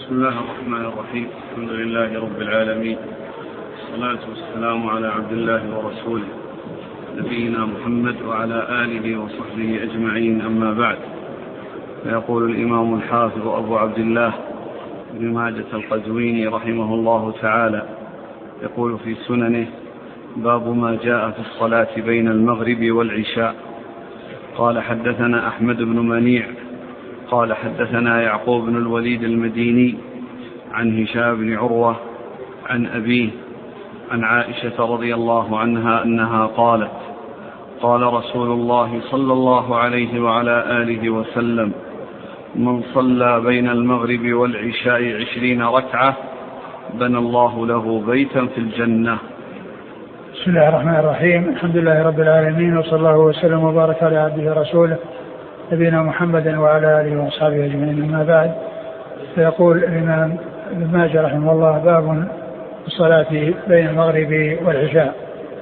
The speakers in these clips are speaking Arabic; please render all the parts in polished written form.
بسم الله الرحمن الرحيم. الحمد لله رب العالمين، والصلاة والسلام على عبد الله ورسوله نبينا محمد وعلى آله وصحبه أجمعين، أما بعد. فيقول الإمام الحافظ أبو عبد الله بن ماجة القزويني رحمه الله تعالى، يقول في سننه: باب ما جاء في الصلاة بين المغرب والعشاء. قال: حدثنا أحمد بن منيع قال: حدثنا يعقوب بن الوليد المديني عن هشام بن عروة عن أبيه عن عائشة رضي الله عنها أنها قالت: قال رسول الله صلى الله عليه وعلى آله وسلم: من صلى بين المغرب والعشاء 20 ركعة بنى الله له بيتا في الجنة. بسم الله الرحمن الرحيم. الحمد لله رب العالمين، وصلى الله وسلم وبارك على عبده ورسوله نبينا محمد وعلى آله وأصحابه أجمعين، أما بعد. فيقول الإمام ابن ماجه رحمه الله: باب الصلاة بين المغرب والعشاء.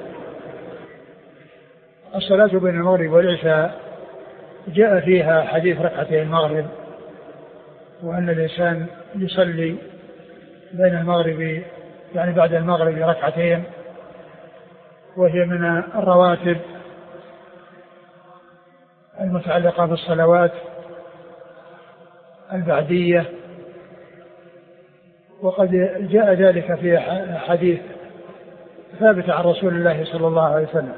الصلاة بين المغرب والعشاء جاء فيها حديث ركعتي المغرب، وأن الإنسان يصلي بين المغرب يعني بعد المغرب ركعتين، وهي من الرواتب المتعلقة بالصلوات البعدية. وقد جاء ذلك في حديث ثابت عن رسول الله صلى الله عليه وسلم.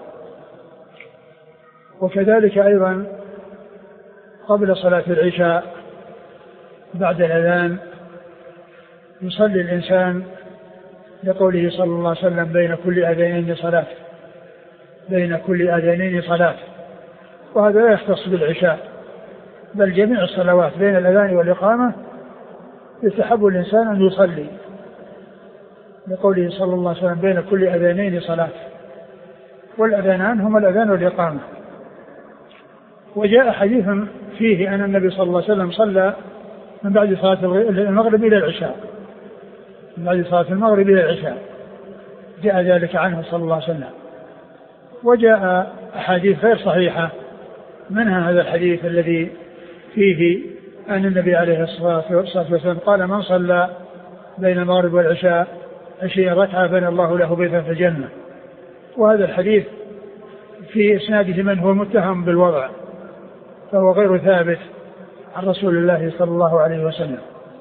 وكذلك أيضا قبل صلاة العشاء بعد الأذان يصلي الإنسان لقوله صلى الله عليه وسلم: بين كل أذانين صلاة، بين كل أذانين صلاة. وهذا لا يختص بالعشاء، بل جميع الصلوات بين الأذان والإقامة يستحب الإنسان أن يصلي لقوله صلى الله عليه وسلم: بين كل أذانين صلاة، والأذانان هما الأذان والإقامة. وجاء حديث فيه أن النبي صلى الله عليه وسلم صلى من بعد صلاة المغرب إلى العشاء، من بعد صلاة المغرب إلى العشاء، جاء ذلك عنه صلى الله عليه وسلم. وجاء أحاديث غير صحيحة، منها هذا الحديث الذي فيه أن النبي عليه الصلاة والسلام قال: من صلى بين المغرب والعشاء 20 ركعة بنى الله له بيتا في الجنة. وهذا الحديث في إسناده من هو متهم بالوضع، فهو غير ثابت عن رسول الله صلى الله عليه وسلم.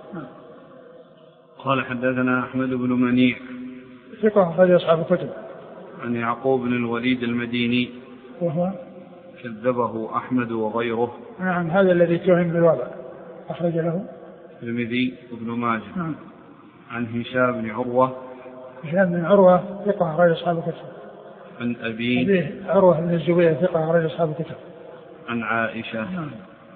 قال: حدثنا أحمد بن منيع ثقة أخرج أصحاب الكتب. عن يعقوب بن الوليد المديني وهو كذبه أحمد وغيره. نعم، هذا الذي اتهم بالوضع، أخرج له الترمذي وابن ماجه. نعم. عن هشام بن عروة. هشام بن عروة ثقة أخرج أصحاب الكتب. عن أبيه عروة بن الزبير ثقة أخرج أصحاب الكتب. عن عائشة. نعم.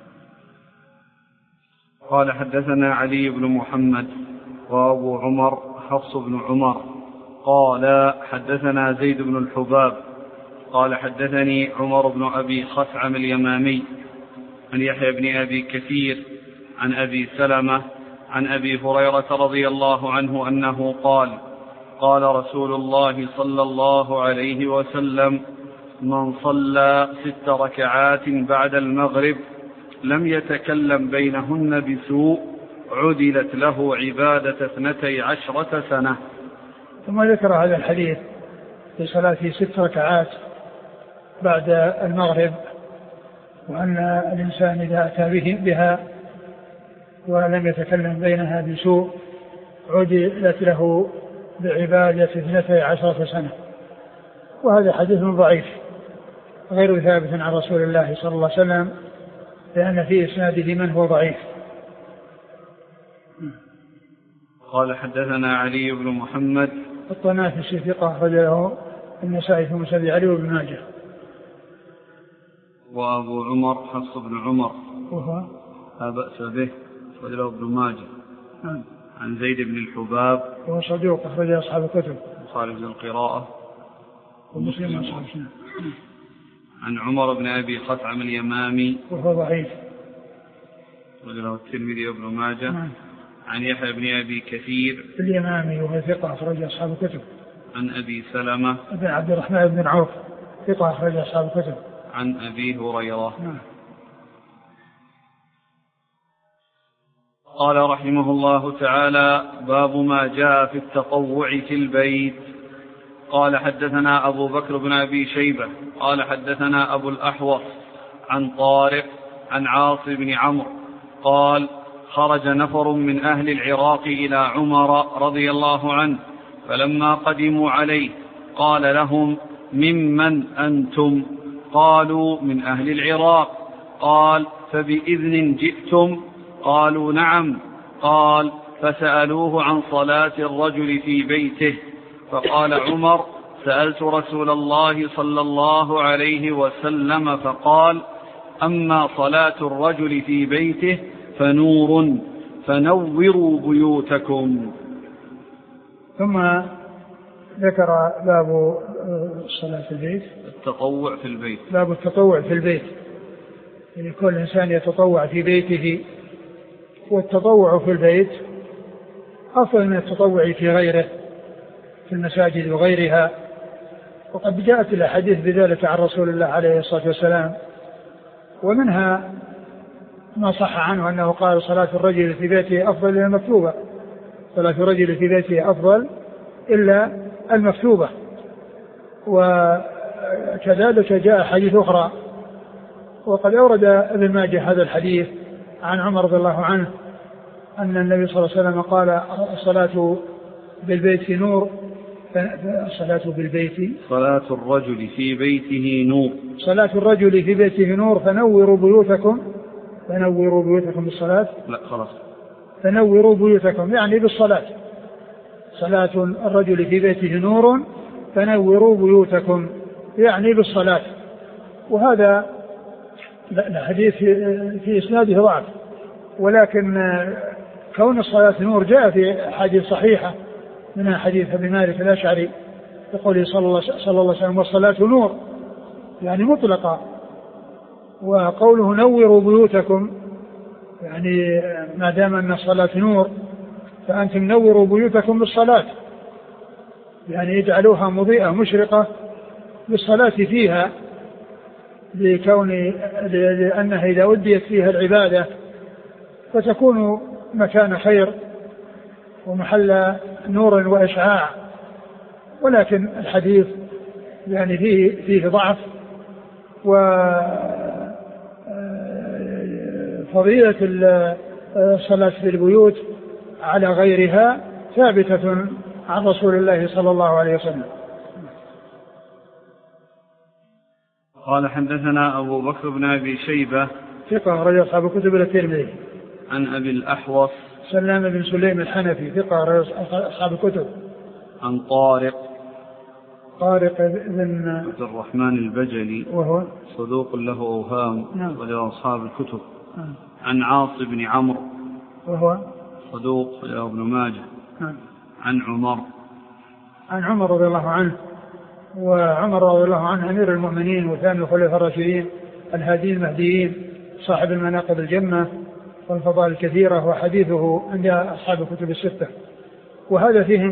قال: حدثنا علي بن محمد وأبو عمر حفص بن عمر قال: حدثنا زيد بن الحباب قال: حدثني عمر بن أبي خثعم اليمامي عن يحيى بن أبي كثير عن أبي سلمة عن أبي هريرة رضي الله عنه أنه قال: قال رسول الله صلى الله عليه وسلم: من صلى 6 ركعات بعد المغرب لم يتكلم بينهن بسوء عدلت له عبادة 12 سنة. ثم ذكر هذا الحديث في صلاة 6 ركعات بعد المغرب، وأن الإنسان إذا أتى بها ولم يتكلم بينها بسوء عدلت له بعبادة 12 سنة. وهذا حديث ضعيف غير ثابت عن رسول الله صلى الله عليه وسلم، لأن في إسناده من هو ضعيف. قال: حدثنا علي بن محمد الطنافسي ثقة أخرج له النسائي في مسند علي وابن ماجه. وأبو عمر حفص بن عمر وهو لا بأس به أخرج له ابن ماجه. نعم. عن زيد بن الحباب وهو صدوق أخرج أصحاب الكتب، خارج القراءة ومسلم أصحاب السنة. عن عمر بن أبي خثعم اليمامي وهو ضعيف أخرج له الترمذي وابن ماجه. نعم. عن يحيى بن أبي كثير اليمامي وهو ثقة أخرج أصحاب الكتب. عن أبي سلمة بن عبد الرحمن بن عوف ثقة أخرج أصحاب الكتب. عن أبي هريرة. نعم. قال رحمه الله تعالى: باب ما جاء في التطوع في البيت. قال حدثنا أبو بكر بن أبي شيبة قال حدثنا أبو الأحوص عن طارق عن عاصم بن عمرو قال: خرج نفر من أهل العراق إلى عمر رضي الله عنه، فلما قدموا عليه قال لهم: ممن أنتم؟ قالوا: من أهل العراق. قال: فبإذن جئتم؟ قالوا: نعم. قال: فسألوه عن صلاة الرجل في بيته، فقال عمر: سألت رسول الله صلى الله عليه وسلم فقال: أما صلاة الرجل في بيته فنور، فنوروا بيوتكم. ثم ذكر باب الصلاة في البيت، التطوع في البيت، باب التطوع في البيت، يعني كل إنسان يتطوع في بيته، والتطوع في البيت أفضل من التطوع في غيره في المساجد وغيرها، وقد جاءت الأحاديث بذلك عن رسول الله عليه الصلاة والسلام، ومنها ما صح عنه أنه قال: صلاة الرجل في بيته أفضل إلا المكتوبة، صلاة الرجل في بيته أفضل إلا المكتوبة. وكذلك جاء حديث أخرى، وقد أورد ابن ماجه هذا الحديث عن عمر رضي الله عنه أن النبي صلى الله عليه وسلم قال: الصلاة بالبيت نور، الصلاة بالبيت، صلاة الرجل في بيته نور، صلاة الرجل في بيته نور، فنوروا بيوتكم، فنوروا بيوتكم بالصلاة، لا خلاص، فنوروا بيوتكم يعني بالصلاة، صلاة الرجل في بيته نور فنوروا بيوتكم يعني بالصلاة. وهذا الحديث في إسناده ضعف، ولكن كون الصلاة نور جاء في حديث صحيحة من حديث أبي مالك الأشعري يقول صلى الله عليه وسلم: والصلاة نور، يعني مطلقة. وقوله نوروا بيوتكم يعني ما دام أن الصلاة نور فأنتم نوروا بيوتكم بالصلاة، يعني يجعلوها مضيئة مشرقة بالصلاة فيها، لأنها إذا أديت فيها العبادة فتكون مكان خير ومحل نور وإشعاع. ولكن الحديث يعني فيه ضعف، وفضيلة الصلاة في البيوت على غيرها ثابتة عن رسول الله صلى الله عليه وسلم. قال حدثنا أبو بكر بن أبي شيبة ثقة رجل أصحاب الكتب الترمذي. عن أبي الأحوص سلام بن سليم الحنفي ثقة رجل أصحاب الكتب. عن طارق بن عبد الرحمن البجلي وهو صدوق له أوهام رجل أصحاب الكتب. عن عاصم بن عمرو وهو صدوق له ابن ماجه. عن عمر رضي الله عنه، وعمر رضي الله عنه أمير المؤمنين وثاني الخلفاء الراشدين الهادين المهديين صاحب المناقب الجمة والفضائل الكثيرة، وحديثه عند أصحاب الكتب الستة. وهذا فيه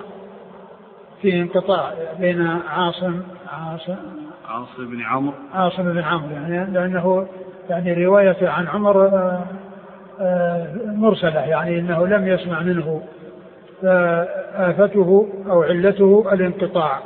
انقطاع بين عاصم بن عمرو يعني لأنه يعني رواية عن عمر مرسلة، يعني أنه لم يسمع منه، فآفته أو علته الانقطاع.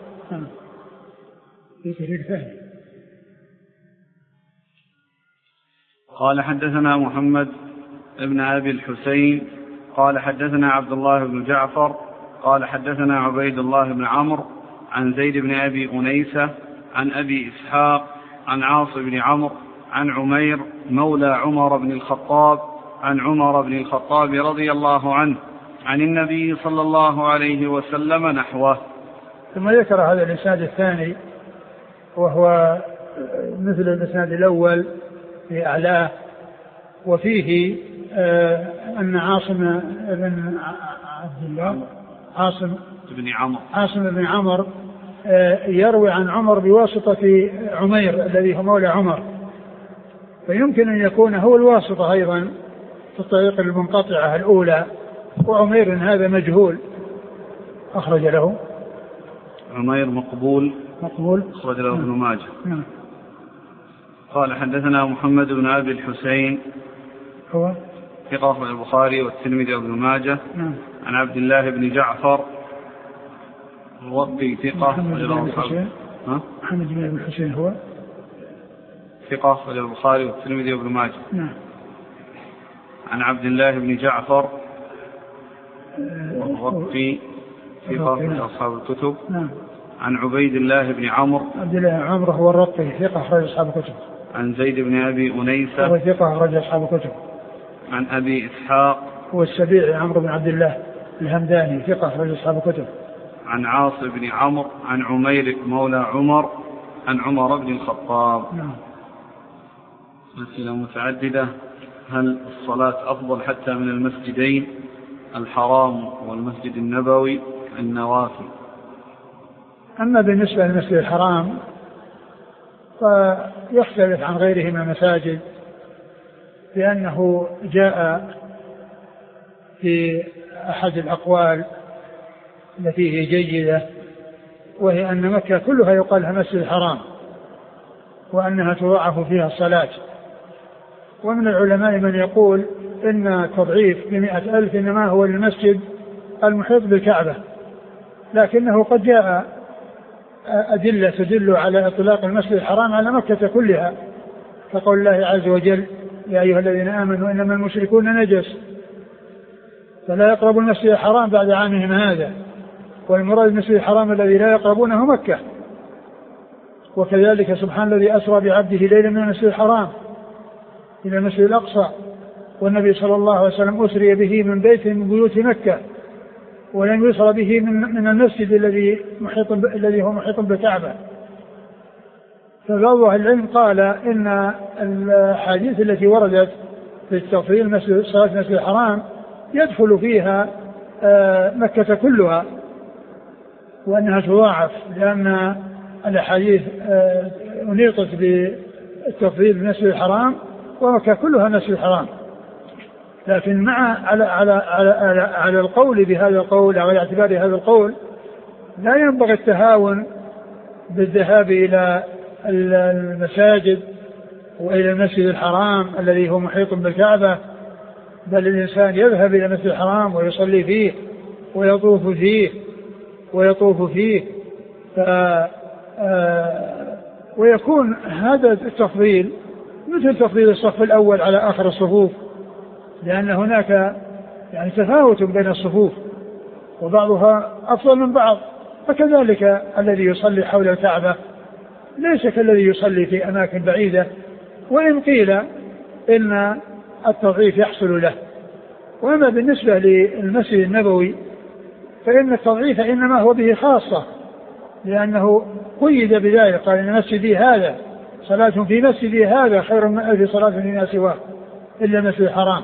قال حدثنا محمد ابن أبي الحسين قال حدثنا عبد الله بن جعفر قال حدثنا عبيد الله بن عمرو عن زيد بن أبي أنيسة عن أبي إسحاق عن عاصم بن عمرو عن عمير مولى عمر بن الخطاب عن عمر بن الخطاب رضي الله عنه عن النبي صلى الله عليه وسلم نحوه. ثم ذكر هذا الإسناد الثاني وهو مثل الإسناد الأول في أعلاه، وفيه أن عاصم بن عبد الله عاصم بن عمرو يروي عن عمر بواسطة عمير الذي هو مولى عمر، فيمكن أن يكون هو الواسطة أيضا في الطريق المنقطعة الأولى، وعمير هذا مجهول أخرج له عمير مقبول أخرج له ابن ماجه. قال حدثنا محمد بن أبي الحسين ثقة أخرج البخاري والترمذي وابن ماجه. نعم. عن عبد الله بن جعفر الرقي ثقة محمد بن الحسين هو ثقة أخرج البخاري والترمذي وابن ماجه. نعم. عن عبد الله بن جعفر الرقي ثقة أخرج أصحاب الكتب. نعم. عن عبيد الله بن عمرو عبد الله بن عمرو هو الرقي ثقة أخرج أصحاب الكتب. عن زيد بن أبي أنيسة هو ثقة أخرج أصحاب الكتب. عن أبي إسحاق هو السبيعي عمرو بن عبد الله الهمداني ثقة أخرج أصحاب الكتب. عن عاصم بن عمرو عن عمير مولى عمر عن عمر بن الخطاب. نعم. أسئلة متعددة. هل الصلاة أفضل حتى من المسجدين الحرام والمسجد النبوي النوافل؟ أما بالنسبة للمسجد الحرام فيختلف عن غيره من المساجد، لأنه جاء في أحد الأقوال التي هي جيدة، وهي أن مكة كلها يقال لها مسجد الحرام وأنها تضاعف فيها الصلاة. ومن العلماء من يقول إن تضعيف ب100,000 إنما هو للمسجد المحيط بالكعبة، لكنه قد جاء أدلة تدل على إطلاق المسجد الحرام على مكة كلها، كقول الله عز وجل: يا أيها الذين آمنوا إنما المشركون نجس فلا يقربوا المسجد الحرام بعد عامهم هذا، والمراد المسجد الحرام الذي لا يقربونه مكة. وكذلك سبحان الذي أسرى بعبده ليلا من المسجد الحرام إلى المسجد الأقصى، والنبي صلى الله عليه وسلم أسري به من بيت من بيوت مكة، ولم يسر به من المسجد الذي هو محيط بالكعبة. فبعض أهل العلم قال إن الحديث التي وردت في التفضيل صلاة المسجد الحرام يدخل فيها مكة كلها، وأنها تضاعف، لأن الأحاديث أنيطت بالتفضيل بالمسجد الحرام ومكة كلها مسجد الحرام. لكن على القول بهذا القول أو اعتبار هذا القول لا ينبغي التهاون بالذهاب إلى المساجد وإلى المسجد الحرام الذي هو محيط بالكعبة، بل الإنسان يذهب إلى المسجد الحرام ويصلي فيه ويطوف فيه ويكون هذا التفضيل مثل تفضيل الصف الأول على آخر الصفوف، لأن هناك يعني تفاوت بين الصفوف وبعضها أفضل من بعض. فكذلك الذي يصلي حول الكعبة ليس كالذي يصلي في أماكن بعيدة، وإن قيل إن التضعيف يحصل له. وأما بالنسبة للمسجد النبوي فإن التضعيف إنما هو به خاصة، لأنه قيد بذلك، قال إن مسجدي هذا صلاة في مسجدي هذا خير من 1000 صلاة فيما سواه إلا المسجد الحرام.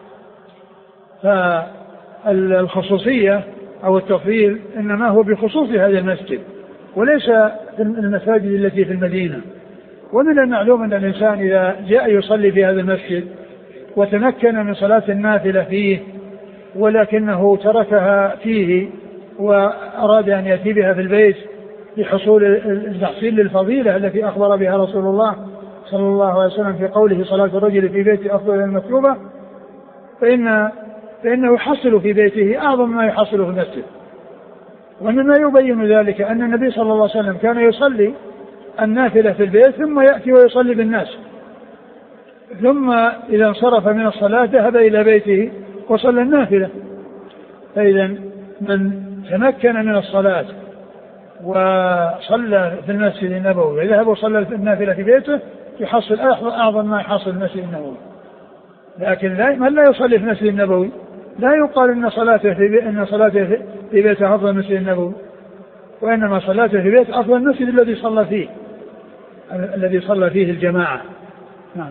فالخصوصية أو التفضيل إنما هو بخصوص هذا المسجد وليس المساجد التي في المدينة. ومن المعلوم أن الإنسان إذا جاء يصلي في هذا المسجد وتمكن من صلاة النافلة فيه ولكنه تركها فيه وأراد أن يأتي بها في البيت لحصول التحصيل للفضيلة التي أخبر بها رسول الله صلى الله عليه وسلم في قوله: صلاة الرجل في بيته أفضل من المكتوبة، فإنه يحصل في بيته أعظم ما يحصل في المسجد. ومما يبين ذلك أن النبي صلى الله عليه وسلم كان يصلي النافلة في البيت ثم يأتي ويصلي بالناس، ثم إذا انصرف من الصلاة ذهب إلى بيته وصلى النافلة. فإذا من تمكن من الصلاة وصلى في المسجد النبوي وذهب وصلى النافلة في بيته يحصل أعظم ما يحصل المسجد النبوي. لكن من لا يصلي في المسجد النبوي لا يقال إن صلاته في بيته أفضل المسجد النبوي، وإنما صلاته في بيته أفضل المسجد الذي صلى فيه الجماعة. نعم.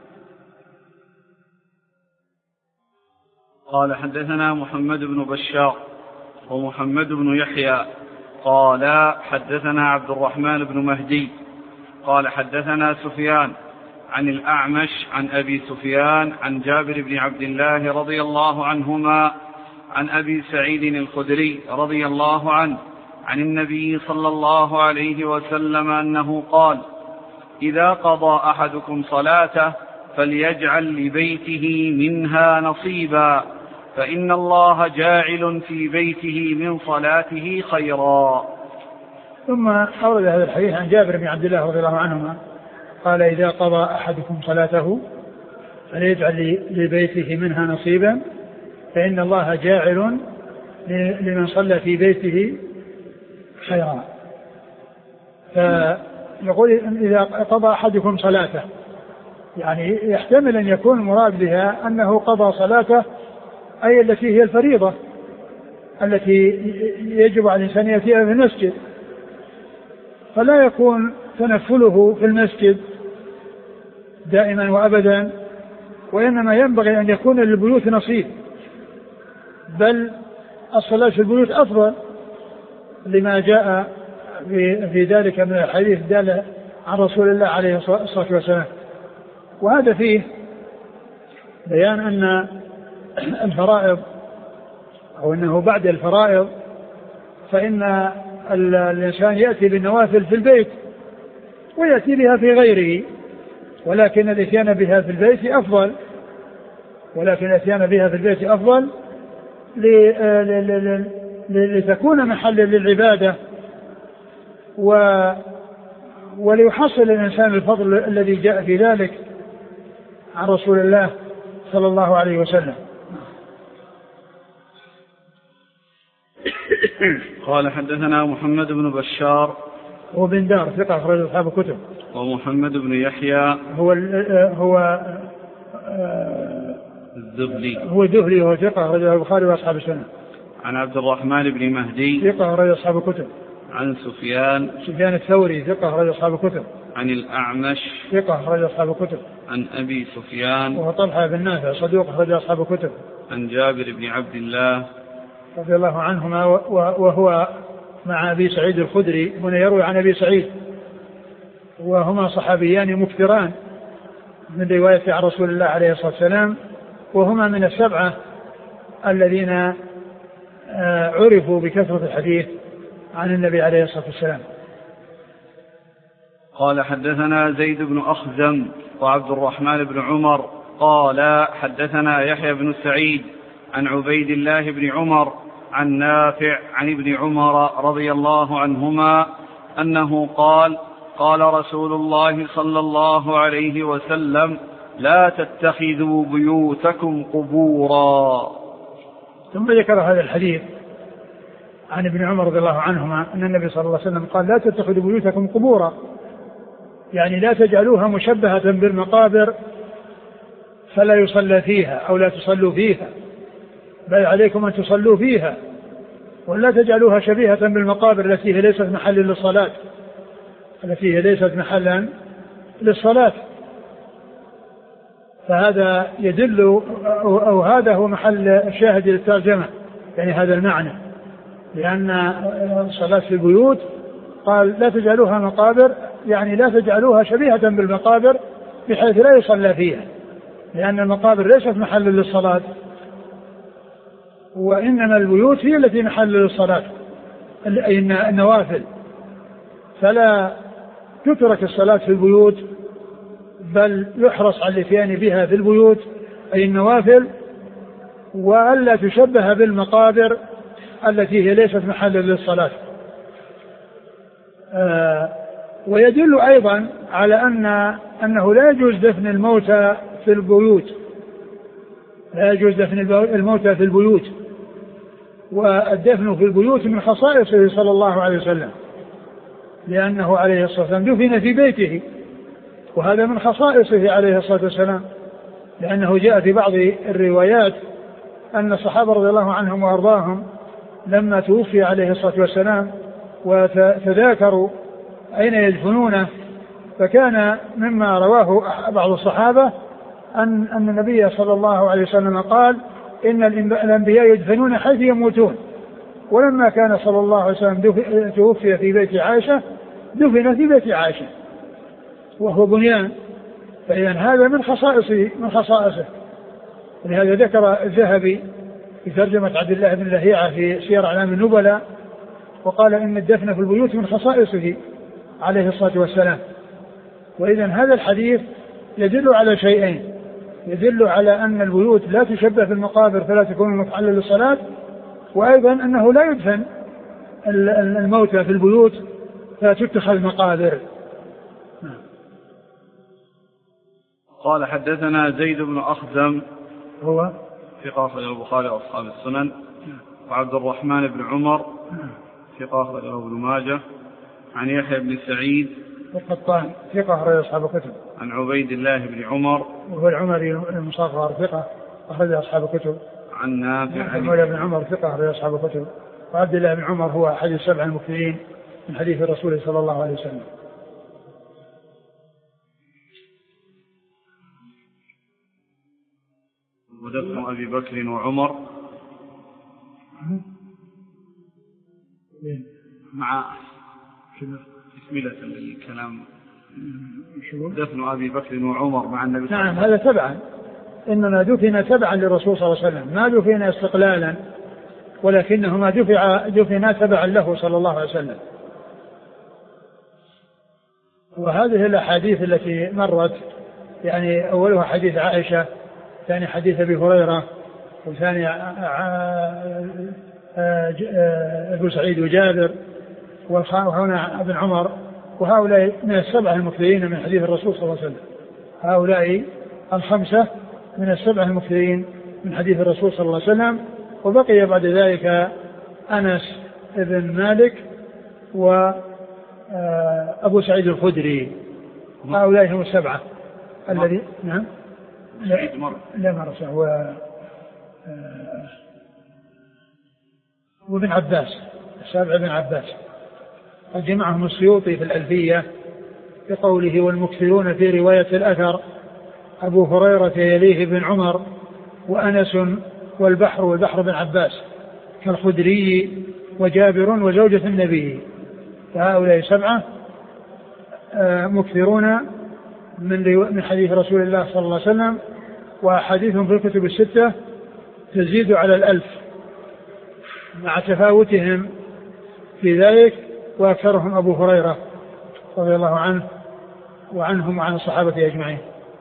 قال: حدثنا محمد بن بشار ومحمد بن يحيى قال حدثنا عبد الرحمن بن مهدي قال حدثنا سفيان عن الأعمش عن أبي سفيان عن جابر بن عبد الله رضي الله عنهما عن أبي سعيد الخدري رضي الله عنه عن النبي صلى الله عليه وسلم أنه قال: إذا قضى أحدكم صلاته فليجعل لبيته منها نصيبا، فإن الله جاعل في بيته من صلاته خيرا. ثم أورد هذا الحديث عن جابر بن عبد الله رضي الله عنهما قال: إذا قضى أحدكم صلاته فليجعل لبيته منها نصيبا، فإن الله جاعل لمن صلى في بيته خيرا. فيقول: إذا قضى أحدكم صلاته، يعني يحتمل أن يكون المراد بها أنه قضى صلاته أي التي هي الفريضة التي يجب على الإنسان يأتيها في المسجد، فلا يكون تنفله في المسجد دائما وأبدا، وإنما ينبغي أن يكون للبيوت نصيب، بل الصلاة في البيوت أفضل لما جاء في ذلك من الحديث دال عن رسول الله عليه الصلاة والسلام. وهذا فيه بيان أن الفرائض أو أنه بعد الفرائض فإن الإنسان يأتي بالنوافل في البيت ويأتي بها في غيره، ولكن الإتيان بها في البيت أفضل، لتكون محلا للعبادة وليحصل الإنسان الفضل الذي جاء في ذلك عن رسول الله صلى الله عليه وسلم. قال: حدثنا محمد بن بشار وبن دار ثقة أخرج أصحاب الكتب. ومحمد بن يحيى هو الذهلي وهو ثقة أخرج البخاري وأصحاب السنة. عن عبد الرحمن بن مهدي ثقة أخرج أصحاب الكتب. عن سفيان الثوري ثقة أخرج أصحاب الكتب. عن الأعمش ثقة أخرج أصحاب الكتب. عن أبي سفيان وهو طلحة بن نافع صدوق أخرج أصحاب الكتب. عن جابر بن عبد الله رضي الله عنهما وهو مع أبي سعيد الخدري، هنا يروي عن أبي سعيد، وهما صحابيان مكثران من رواية عن رسول الله عليه الصلاة والسلام، وهما من السبعة الذين عرفوا بكثرة الحديث عن النبي عليه الصلاة والسلام. قال: حدثنا زيد بن أخزم وعبد الرحمن بن عمر قال: حدثنا يحيى بن سعيد عن عبيد الله بن عمر عن نافع عن ابن عمر رضي الله عنهما أنه قال: قال رسول الله صلى الله عليه وسلم: لا تتخذوا بيوتكم قبورا. ثم ذكر هذا الحديث عن ابن عمر رضي الله عنهما أن النبي صلى الله عليه وسلم قال: لا تتخذوا بيوتكم قبورا، يعني لا تجعلوها مشبهة بالمقابر فلا يصلى فيها أو لا تصلوا فيها، بل عليكم أن تصلوا فيها، ولا تجعلوها شبيهة بالمقابر التي هي ليست محلا للصلاة، فهذا يدل أو هذا هو محل الشاهد للترجمة، يعني هذا المعنى، لأن الصلاة في البيوت قال لا تجعلوها مقابر، يعني لا تجعلوها شبيهة بالمقابر بحيث لا يصلى فيها، لأن المقابر ليست محل للصلاة، وإنما البيوت هي التي محل للصلاة أي النوافل، فلا تترك الصلاة في البيوت بل يحرص على الاتيان بها في البيوت أي النوافل، وألا تشبه بالمقابر التي هي ليست محل للصلاة. ويدل أيضا على أنه لا يجوز دفن الموتى في البيوت، الموتى في البيوت، والدفن في البيوت من خصائصه صلى الله عليه وسلم، لأنه عليه الصلاة والسلام دفن في بيته، وهذا من خصائصه عليه الصلاة والسلام، لأنه جاء في بعض الروايات أن الصحابة رضي الله عنهم وأرضاهم لما توفي عليه الصلاة والسلام وتذاكروا أين يدفنونه، فكان مما رواه بعض الصحابة أن النبي صلى الله عليه وسلم قال: إن الأنبياء يدفنون حيث يموتون، ولما كان صلى الله عليه وسلم توفي في بيت عائشة دفن في بيت عائشة وهو بنيان، فإذا هذا من خصائصه. ولهذا ذكر الذهبي في ترجمة عبد الله بن لهيعة في سير أعلام النبلاء وقال إن الدفن في البيوت من خصائصه عليه الصلاة والسلام. وإذا هذا الحديث يدل على شيئين: يدل على أن البيوت لا تشبه بالمقابر فلا تكون مفعلة للصلاة، وأيضا أنه لا يدفن الموتى في البيوت فتتخذ مقابر. قال حدثنا زيد بن أخزم هو ثقة أخرجه البخاري وأصحاب السنن، وعبد الرحمن بن عمر ثقة أخرجه ابن ماجه، عن يحيى بن سعيد القطان ثقة أخرج أصحاب الكتب، عن عبيد الله بن عمر وهو العمري المصغر ثقة أخرج أصحاب الكتب، عن نافع عن بن عمر ثقة أخرج أصحاب الكتب، وعبد الله بن عمر هو أحد السبع المكثرين من حديث الرسول صلى الله عليه وسلم. ودفن أبي بكر وعمر مع تكملة الكلام. دفن أبي بكر وعمر مع النبي صلى الله عليه وسلم. نعم هذا تبعا، إنما دفن تبعا للرسول صلى الله عليه وسلم، ما دفن استقلالا، ولكنهما دفنا تبعا له صلى الله عليه وسلم. وهذه الأحاديث التي مرت يعني أولها حديث عائشة، ثاني حديث أبي هريرة، وثاني أبو سعيد وجابر، وهنا ابن عمر، وهؤلاء من السبعة المكثرين من حديث الرسول صلى الله عليه وسلم. هؤلاء الخمسة من السبعة المكثرين من حديث الرسول صلى الله عليه وسلم. وبقي بعد ذلك أنس بن مالك وأبو سعيد الخدري. هؤلاء هم السبعة الذي نعم لا مرسى وابن عباس، السابع بن عباس. قد جمعهم السيوطي في الألفية بقوله: والمكثرون في رواية الأثر أبو هريرة يليه بن عمر وأنس والبحر بن عباس كالخدري وجابر وزوجة النبي. فهؤلاء سبعة مكثرون من حديث رسول الله صلى الله عليه وسلم، وحديثهم في الكتب الستة تزيد على 1000 مع تفاوتهم في ذلك، وأكثرهم أبو هريرة رضي الله عنه وعنهم وعن الصحابة أجمعين.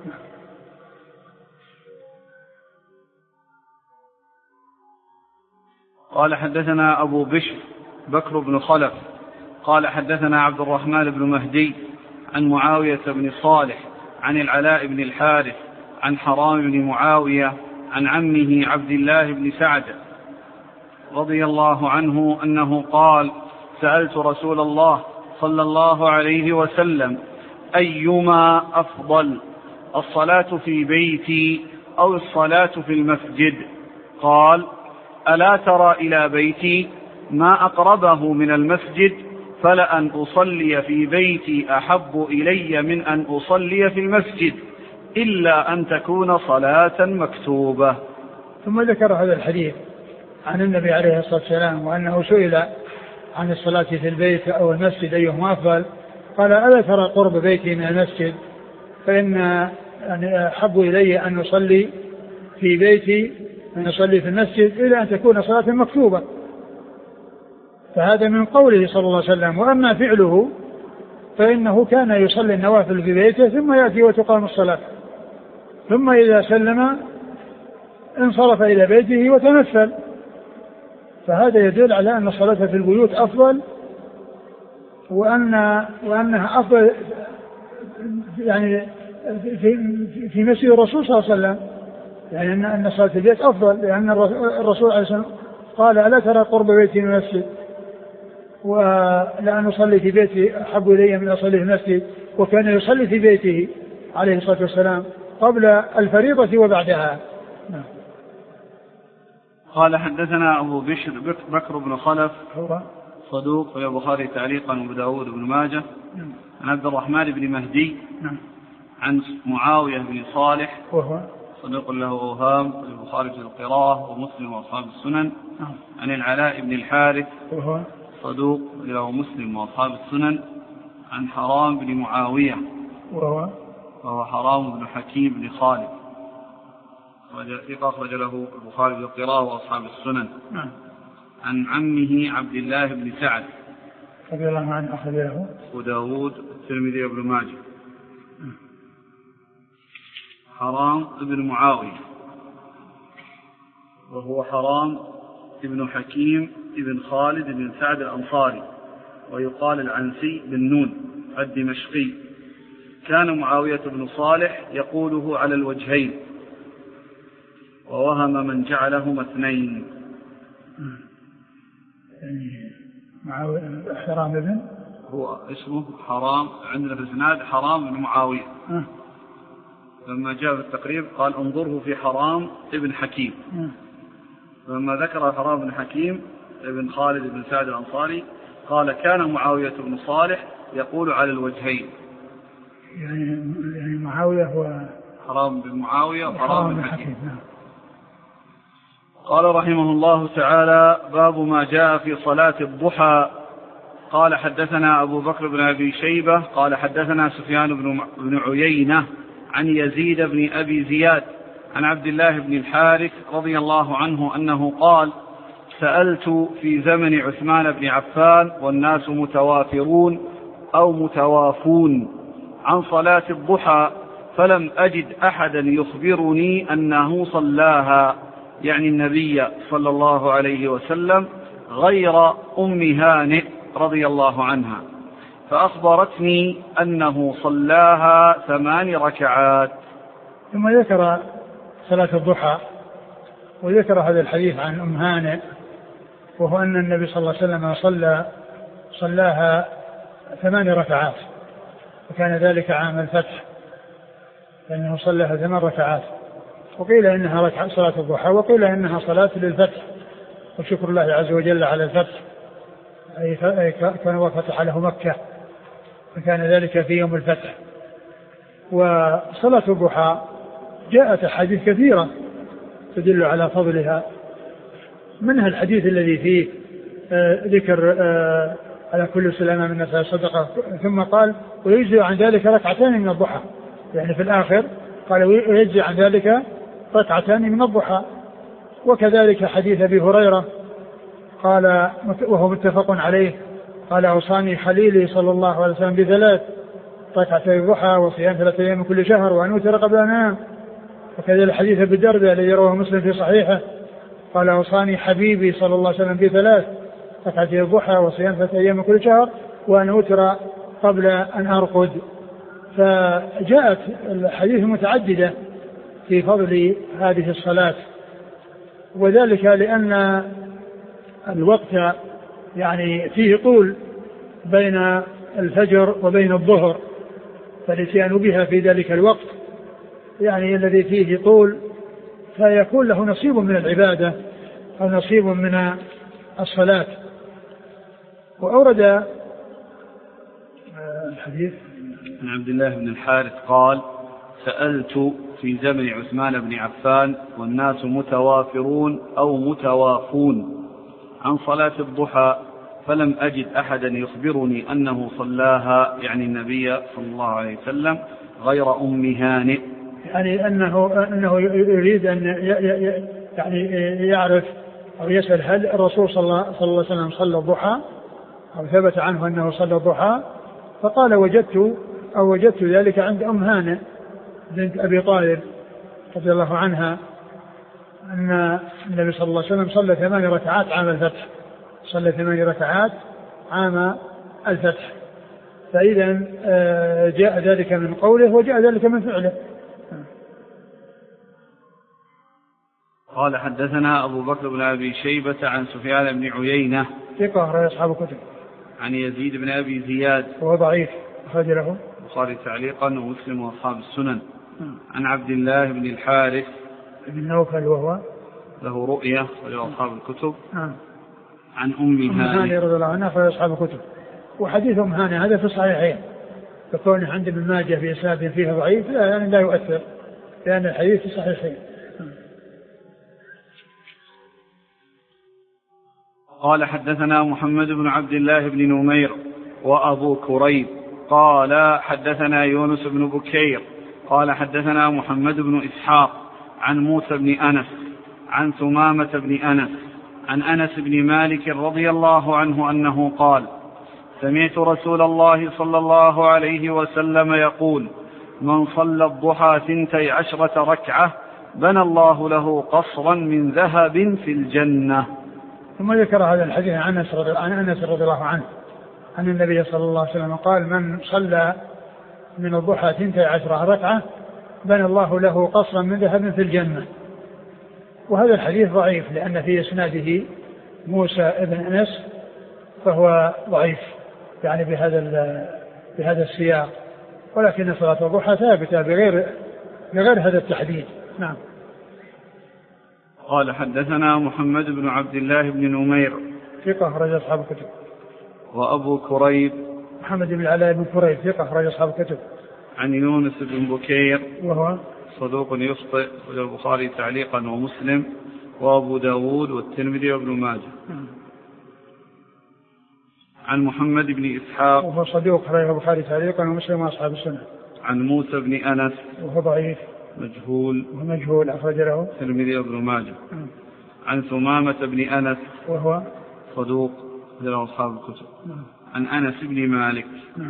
قال حدثنا أبو بشر بكر بن خلف قال حدثنا عبد الرحمن بن مهدي عن معاوية بن صالح عن العلاء بن الحارث عن حرام بن معاوية عن عمه عبد الله بن سعد رضي الله عنه أنه قال: سألت رسول الله صلى الله عليه وسلم: أيما أفضل، الصلاة في بيتي أو الصلاة في المسجد؟ قال: ألا ترى إلى بيتي ما أقربه من المسجد، فلأن أصلي في بيتي أحب إلي من أن أصلي في المسجد، إلا أن تكون صلاة مكتوبة. ثم ذكر هذا الحديث عن النبي عليه الصلاة والسلام، وأنه سئل عن الصلاة في البيت أو المسجد أيهما أفضل، قال: ألا ترى قرب بيتي من المسجد، فإن أحب إلي أن أصلي في بيتي من أصلي في المسجد، إلا أن تكون صلاة مكتوبة. فهذا من قوله صلى الله عليه وسلم. وأما فعله فإنه كان يصلي النوافل في بيته ثم يأتي وتقام الصلاة، ثم إذا سلم انصرف إلى بيته وتنفل. فهذا يدل على أن الصلاة في البيوت أفضل، وأنها أفضل يعني في مسجد الرسول صلى الله عليه وسلم، يعني أن صلاة البيت أفضل، لأن الرسول عليه الصلاة والسلام قال: ألا ترى قرب بيتي من المسجد، ولأن أصلي في بيتي أحب إلي من أصلي في المسجد. وكان يصلي في بيته عليه الصلاة والسلام قبل الفريضة وبعدها. قال حدثنا أبو بشر بكر بن خلف هو صدوق في البخاري تعليقا وابو داود بن ماجه، عن عبد الرحمن بن مهدي عن معاوية بن صالح وهو صدوق له أوهام في البخاري في القراءة ومسلم وأصحاب السنن، عن العلاء بن الحارث وهو صدوق له مسلم وأصحاب السنن، عن حرام بن معاوية وهو حرام بن حكيم بن خالد أخرج له البخاري في القراءة وأصحاب السنن، عن عمه عبد الله بن سعد رضي الله عنه أخرج له وداود الترمذي وابن ماجه. حرام بن معاوية، وهو حرام ابن حكيم ابن خالد بن سعد الأنصاري، ويقال العنسي بالنون الدمشقي. كان معاوية بن صالح يقوله على الوجهين، ووهم من جعلهما اثنين. حرام بن هو اسمه حرام عندنا في الإسناد حرام بن معاوية. لما جاء في التقريب قال انظره في حرام ابن حكيم. لما ذكر حرام بن حكيم ابن خالد بن سعد الأنصاري قال كان معاوية بن صالح يقول على الوجهين، يعني معاوية هو حرام بن معاوية وحرام بن حكيم. قال رحمه الله تعالى: باب ما جاء في صلاة الضحى. قال حدثنا أبو بكر بن أبي شيبة قال حدثنا سفيان بن عيينة عن يزيد بن أبي زياد عن عبد الله بن الحارث رضي الله عنه أنه قال: سألت في زمن عثمان بن عفان والناس متوافرون أو متوافون عن صلاة الضحى فلم أجد أحدا يخبرني أنه صلاها، يعني النبي صلى الله عليه وسلم، غير أم هانئ رضي الله عنها، فأخبرتني أنه صلاها 8 ركعات. ثم ذكر صلاة الضحى وذكر هذا الحديث عن أم هانئ، وهو أن النبي صلى الله عليه وسلم صلاها 8 ركعات، وكان ذلك عام الفتح، لأنه صلاها 8 ركعات، وقيل إنها صلاة الضحى، وقيل إنها صلاة للفتح وشكر الله عز وجل على الفتح، أي كان وفتح له مكة، فكان ذلك في يوم الفتح. وصلاة الضحى جاءت أحاديث كثيرة تدل على فضلها، منها الحديث الذي فيه ذكر على كل سلامة من نفسها صدقة، ثم قال: ويجزي عن ذلك 2 ركعتين من الضحى، يعني في الآخر قال: ويجزي عن ذلك 2 ركعتين من الضحى. وكذلك حديث أبي هريرة قال، وهو متفق عليه، قال: أوصاني خليلي صلى الله عليه وسلم ب3 ركعتي الضحى وصيام 3 أيام من كل شهر وأن أوتر قبل أن أنام. وكذلك حديث أبي الدرداء الذي رواه مسلم في صحيحه قال: أوصاني حبيبي صلى الله عليه وسلم ب3 ركعتي الضحى وصيام 3 أيام من كل شهر وأن أوتر قبل أن أرقد. فجاءت الحديث متعددة في فضل هذه الصلاة، وذلك لأن الوقت يعني فيه طول بين الفجر وبين الظهر، فالاتيان بها في ذلك الوقت يعني الذي فيه طول فيكون له نصيب من العبادة أو نصيب من الصلاة. وأورد الحديث عن عبد الله بن الحارث قال: سألت في زمن عثمان بن عفان والناس متوافرون أو متوافون عن صلاة الضحى فلم أجد أحدا يخبرني أنه صلاها، يعني النبي صلى الله عليه وسلم، غير أم هانئ. يعني أنه يريد أن يعني يعرف أو يسأل هل الرسول صلى الله عليه وسلم صلى الضحى أو ثبت عنه أنه صلى الضحى، فقال: وجدت ذلك عند أم هانئ بنت أبي طالب رضي الله عنها، أن النبي صلى الله عليه وسلم صلى 8 ركعات عام الفتح، صلى 8 ركعات عام الفتح. فإذا جاء ذلك من قوله وجاء ذلك من فعله. قال: حدثنا أبو بكر بن أبي شيبة عن سفيان بن عيينة ثقة رأي أصحاب الكتب، عن يزيد بن أبي زياد وهو ضعيف أخرج له البخاري تعليقا ومسلم وأصحاب السنن، عن عبد الله بن الحارث بن نوفل وهو له رؤية ولأصحاب الكتب، عن أم هانئ رضي الله عنها أخرج أصحاب الكتب. وحديث أم هانئ هذا في الصحيحين، فكونه عند ابن ماجه في إسناد فيه ضعيف يعني لا يؤثر، لأن الحديث في الصحيحين. قال: حدثنا محمد بن عبد الله بن نمير وأبو كريب قال: حدثنا يونس بن بكير قال: حدثنا محمد بن إسحاق عن موسى بن أنس عن ثمامة بن أنس عن أنس بن مالك رضي الله عنه أنه قال: سمعت رسول الله صلى الله عليه وسلم يقول: من صلى الضحى 12 ركعة بنى الله له قصرا من ذهب في الجنة. ثم ذكر هذا الحديث عن أنس رضي الله عنه أن النبي صلى الله عليه وسلم قال: من صلى من الضحى 12 ركعة بنى الله له قصرا من ذهب في الجنة. وهذا الحديث ضعيف لأن في إسناده موسى ابن أنس فهو ضعيف يعني بهذا السياق، ولكن صلاة الضحى ثابتة بغير هذا التحديد. نعم. قال: حدثنا محمد بن عبد الله بن نمير ثقة أخرج أصحاب الكتب. وأبو كريب محمد بن العلاء بن كريب ثقة أخرج أصحاب الكتب. عن يونس بن بكير وهو صدوق يخطئ، والبخاري تعليقا ومسلم وأبو داود والترمذي وابن ماجه. عن محمد بن إسحاق وهو صدوق أخرجه البخاري تعليقا ومسلم وأصحاب السنة. عن موسى بن أنس وهو ضعيف مجهول أخرج له الترمذي وابن ماجه. عن ثمامة بن أنس وهو صدوق له أصحاب الكتب. عن أنس بن مالك.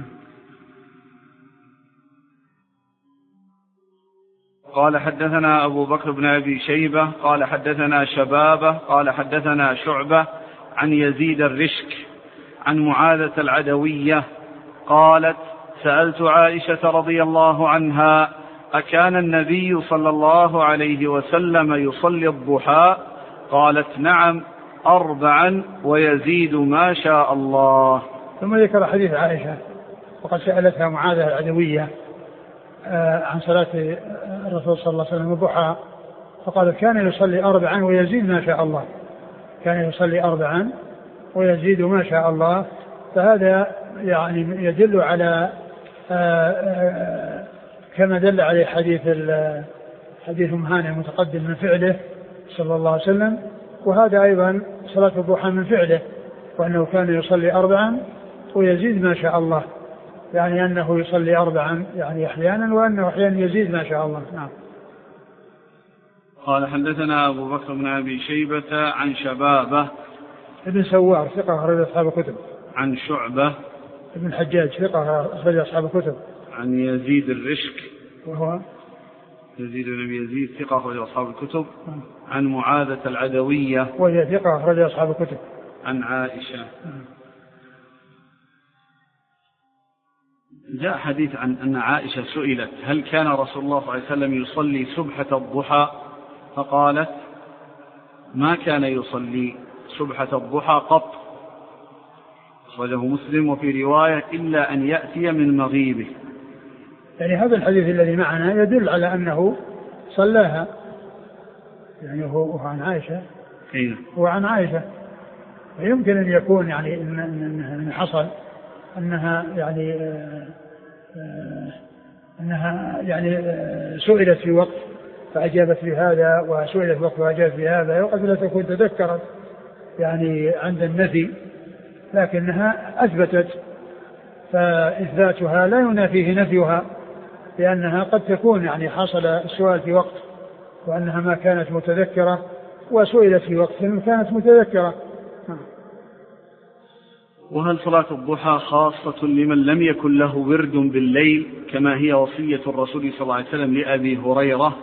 قال: حدثنا أبو بكر بن أبي شيبة قال حدثنا شبابة قال حدثنا شعبة عن يزيد الرشك عن معاذة العدوية قالت: سألت عائشة رضي الله عنها: أكان النبي صلى الله عليه وسلم يصلي الضحى؟ قالت: نعم 4 ويزيد ما شاء الله. ثم ذكر حديث عائشة وقد سألتها معاذة العدوية عن صلاة الرسول صلى الله عليه وسلم الضحى، فقالت: كان يصلي 4 ويزيد ما شاء الله. كان يصلي 4 ويزيد ما شاء الله. فهذا يعني يدل على كما دل عليه حديث مهان المتقدم من فعله صلى الله عليه وسلم، وهذا أيضا صلاة الضحى من فعله، وأنه كان يصلي 4 ويزيد ما شاء الله، يعني أنه يصلي 4 يعني أحيانا، وأنه أحيانا يزيد ما شاء الله. نعم. قال: حدثنا أبو بكر بن أبي شيبة عن شبابة ابن سوار ثقة أخرج أصحاب الكتب. عن شعبة ابن الحجاج ثقة أخرج أصحاب الكتب. عن يزيد الرشك وهو يزيد بن يزيد ثقة أخرج أصحاب الكتب. عن معاذة العدوية وهي ثقة أخرج أصحاب الكتب. عن عائشة. جاء حديث عن أن عائشة سئلت: هل كان رسول الله صلى الله عليه وسلم يصلي سبحة الضحى؟ فقالت: ما كان يصلي سبحة الضحى قط. أخرجه مسلم وفي رواية: إلا أن يأتي من مغيبه. يعني هذا الحديث الذي معنا يدل على أنه صلاها، يعني هو عن عائشة. هو عن عائشة، ويمكن أن يكون يعني إن حصل أنها يعني سئلت في وقت فأجابت بهذا، وسئلت وقت فأجابت بهذا، وقد لا تكون تذكرت يعني عند النفي، لكنها أثبتت، فإثباتها لا ينافيه نفيها، لأنها قد تكون يعني حصل السؤال في وقت وأنها ما كانت متذكرة، وسئلت في وقت كانت متذكرة. وهل صلاة الضحى خاصة لمن لم يكن له ورد بالليل كما هي وصية الرسول صلى الله عليه وسلم لأبي هريرة؟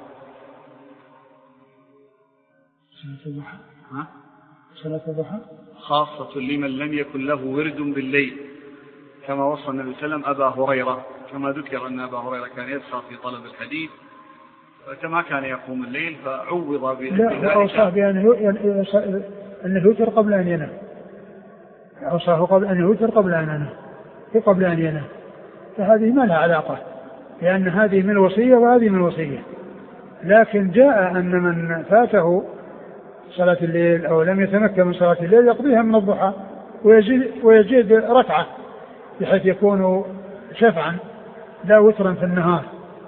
صلاة الضحى خاصة لمن لم يكن له ورد بالليل كما وصى النبي صلى الله عليه وسلم أبا هريرة، كما ذكر أن أبا هريرة كان يسعى في طلب الحديث كما كان يقوم الليل فعوض بذلك. لا، أوصاه أنه يوتر قبل أن ينام، أوصاه قبل أن يوتر قبل أن ينام، فهذه ما لها علاقة، لأن هذه من الوصية وهذه من الوصية. لكن جاء أن من فاته صلاة الليل أو لم يتمكن من صلاة الليل يقضيها من الضحى ويزيد ركعة بحيث يكون شفعا لا وترا في النهار،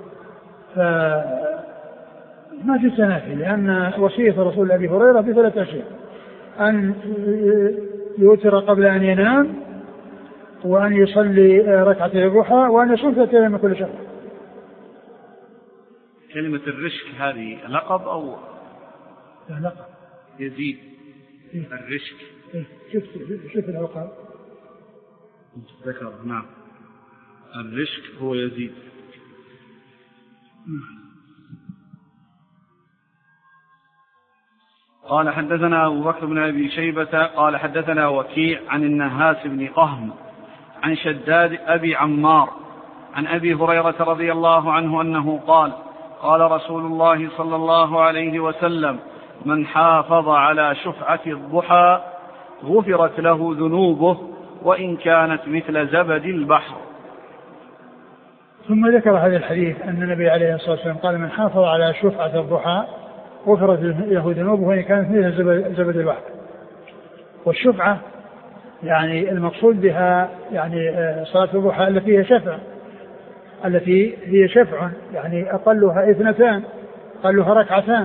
فما في تنافي، لأن وصية رسول أبي هريرة ب3 أشياء: أن يوتر قبل أن ينام، وأن يصلي ركعتي الضحى، وأن يصوم 3 أيام كل شهر. كلمة الرشك هذه لقب أو لقب؟ يزيد الرشك. شوف الألقاب ذكر. نعم، الرشك هو يزيد. قال حدثنا أبو بكر بن أبي شيبة قال حدثنا وكيع عن النهاس بن قهم عن شداد أبي عمار عن أبي هريرة رضي الله عنه أنه قال قال رسول الله صلى الله عليه وسلم من حافظ على شفعة الضحى غفرت له ذنوبه وإن كانت مثل زبد البحر. ثم ذكر هذا الحديث أن النبي عليه الصلاة والسلام قال من حافظ على شفعة الضحى غفرت له ذنوبه وإن كانت مثل زبد البحر. والشفعة يعني المقصود بها يعني صلاة الضحى التي هي شفع يعني أقلها 2 أقلها 2 ركعتان.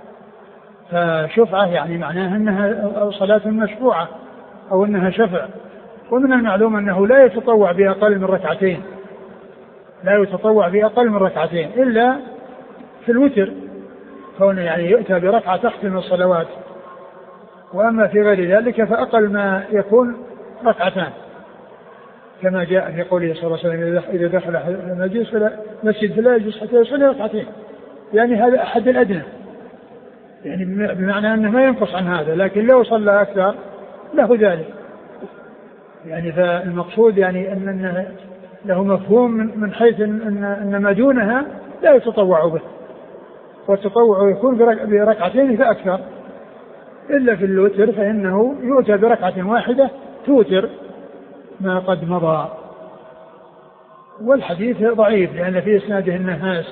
فشفعة يعني معناها أنها صلاة مشفوعة أو أنها شفع. ومن المعلوم أنه لا يتطوع بأقل من 2 ركعتين إلا في الوتر كونه يعني يؤتى بركعة تختم الصلوات. وأما في غير ذلك فأقل ما يكون 2 كما جاء في قوله صلى الله عليه وسلم إذا دخل المسجد فلا يجلس حتى يصلي 2 يعني هذا أحد الأدنى يعني بمعنى أنه ما ينقص عن هذا. لكن لو صلى أكثر له ذلك يعني. فالمقصود يعني أن له مفهوم من حيث أن ما دونها لا يتطوع به. والتطوع يكون ب2 ركعتين فأكثر إلا في الوتر فإنه يؤتى بركعة واحدة توتر ما قد مضى. والحديث ضعيف لأن في إسناده النهاس.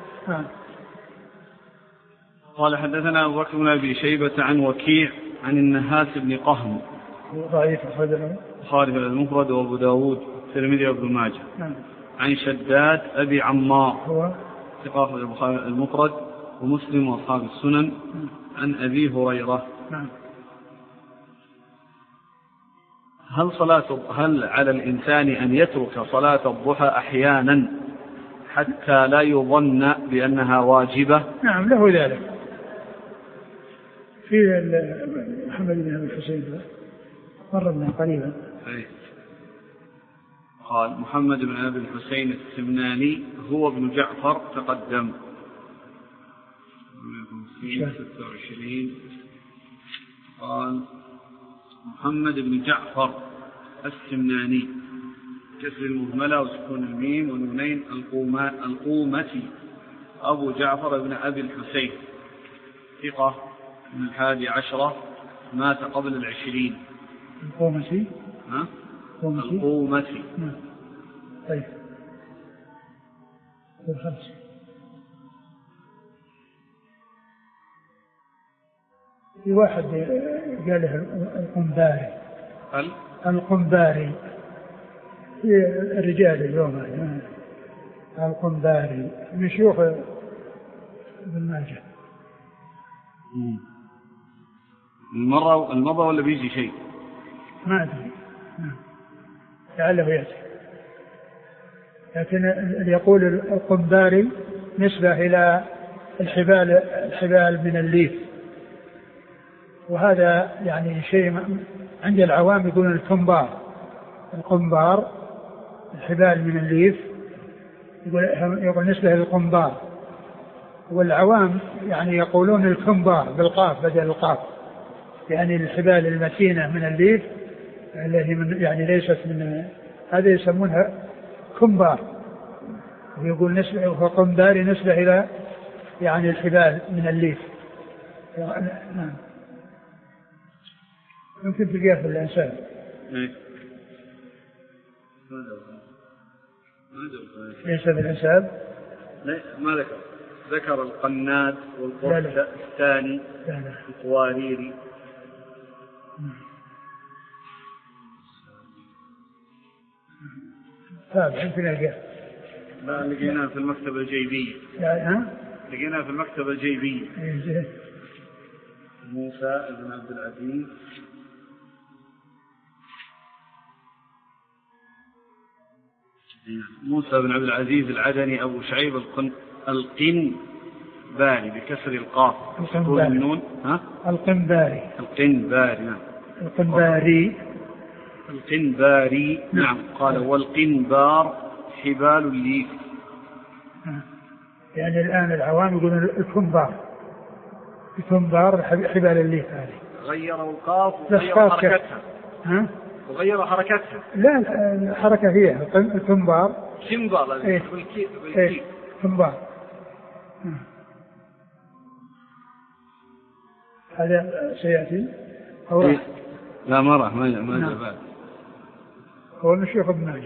قال حدثنا أبو بكر بن أبي شيبة عن وكيع عن النهاس بن قهم ضعيف خالف المفرد وأبو داود الترمذي وابن ماجه. عن شداد أبي عمار هو ثقة المفرد ومسلم وأصحاب السنن. عن أبي هريرة. هل على الإنسان أن يترك صلاة الضحى أحيانا حتى لا يظن بأنها واجبة؟ نعم له ذلك. في محمد بن أبي الحسين مر من قريبا قال محمد بن أبي الحسين السمناني هو ابن جعفر تقدم 26. قال محمد بن جعفر السمناني كسر المهملة وسكون الميم ونونين القومتي أبو جعفر بن أبي الحسين ثقة من 11 مات قبل 20. القومتي القومتي. طيب الخمس. في واحد قال له القنباري في الرجال اليوم القنباري من شيوخ ابن ماجه. المرة ولا بيجي شيء ما أدري لعله يأتي. لكن يقول القنباري نسبة إلى الحبال من الليف. وهذا يعني شيء عند العوام يقولون القنبار الحبال من الليف يقول نسبة للقنبار. والعوام يعني يقولون الكنبار بالقاف بدل القاف يعني الحبال المتينة من الليف التي يعني ليست من هذا يسمونها كنبار. ويقول نسبة وقنباري نسبة إلى يعني الحبال من الليف. نعم يمكن تلقاه في الإنسان. ليس بالإنسان. لا ما ذكر القناد والقرد الثاني القواريري. يمكن ألقاه. لا لقيناه في المكتبة الجيبية. لقيناه في المكتبة الجيبية. موسى بن عبد العزيز العدني أبو شعيب القنباري بكسر القاف سكون النون. القنباري نعم. القنباري نعم. قال والقنبار حبال الليف. يعني الآن العوام يقولون التنبار حبال الليل هذه. غيروا القاف وغيروا حركتها. ها؟ وغيروا حركتها. لا الحركة فيها التنبار. تنبار. إيه تنبار. هذا سيأتي أو إيه؟ لا مرة ما جاء. هو الشيخ ابن ماجه.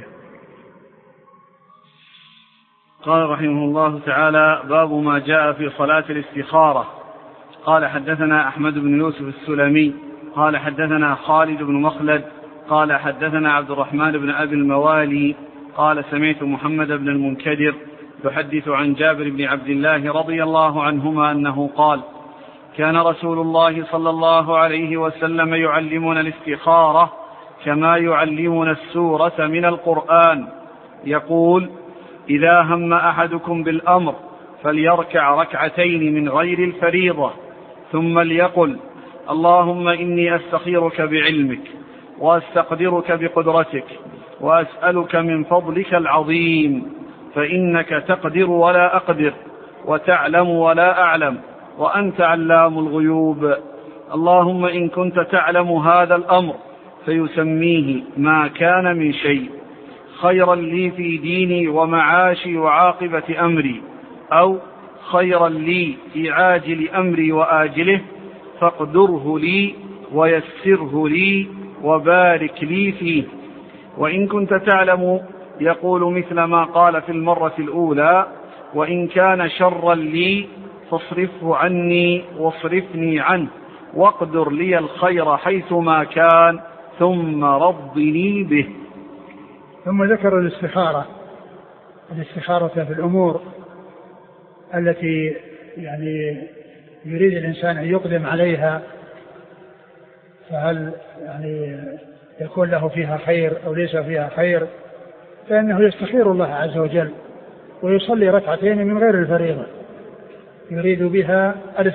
قال رحمه الله تعالى: باب ما جاء في صلاة الاستخارة. قال حدثنا أحمد بن يوسف السلمي قال حدثنا خالد بن مخلد قال حدثنا عبد الرحمن بن أبي الموالي قال سمعت محمد بن المنكدر يحدث عن جابر بن عبد الله رضي الله عنهما أنه قال: كان رسول الله صلى الله عليه وسلم يعلمنا الاستخارة كما يعلمنا السورة من القرآن، يقول: إذا هم أحدكم بالأمر فليركع ركعتين من غير الفريضة، ثم ليقل: اللهم إني أستخيرك بعلمك وأستقدرك بقدرتك وأسألك من فضلك العظيم، فإنك تقدر ولا أقدر وتعلم ولا أعلم وأنت علام الغيوب. اللهم إن كنت تعلم هذا الأمر فيسميه ما كان من شيء، خيرا لي في ديني ومعاشي وعاقبة أمري، أو خيرا لي في عاجل أمري وآجله، فاقدره لي ويسره لي وبارك لي فيه. وإن كنت تعلم يقول مثل ما قال في المرة الأولى: وإن كان شرا لي فاصرفه عني واصرفني عنه، واقدر لي الخير حيثما كان، ثم رضني به. ثم ذكر الاستخارة في الأمور التي يعني يريد الإنسان أن يقدم عليها، فهل يعني يكون له فيها خير أو ليس فيها خير، فإنه يستخير الله عز وجل ويصلي ركعتين من غير الفريضة يريد بها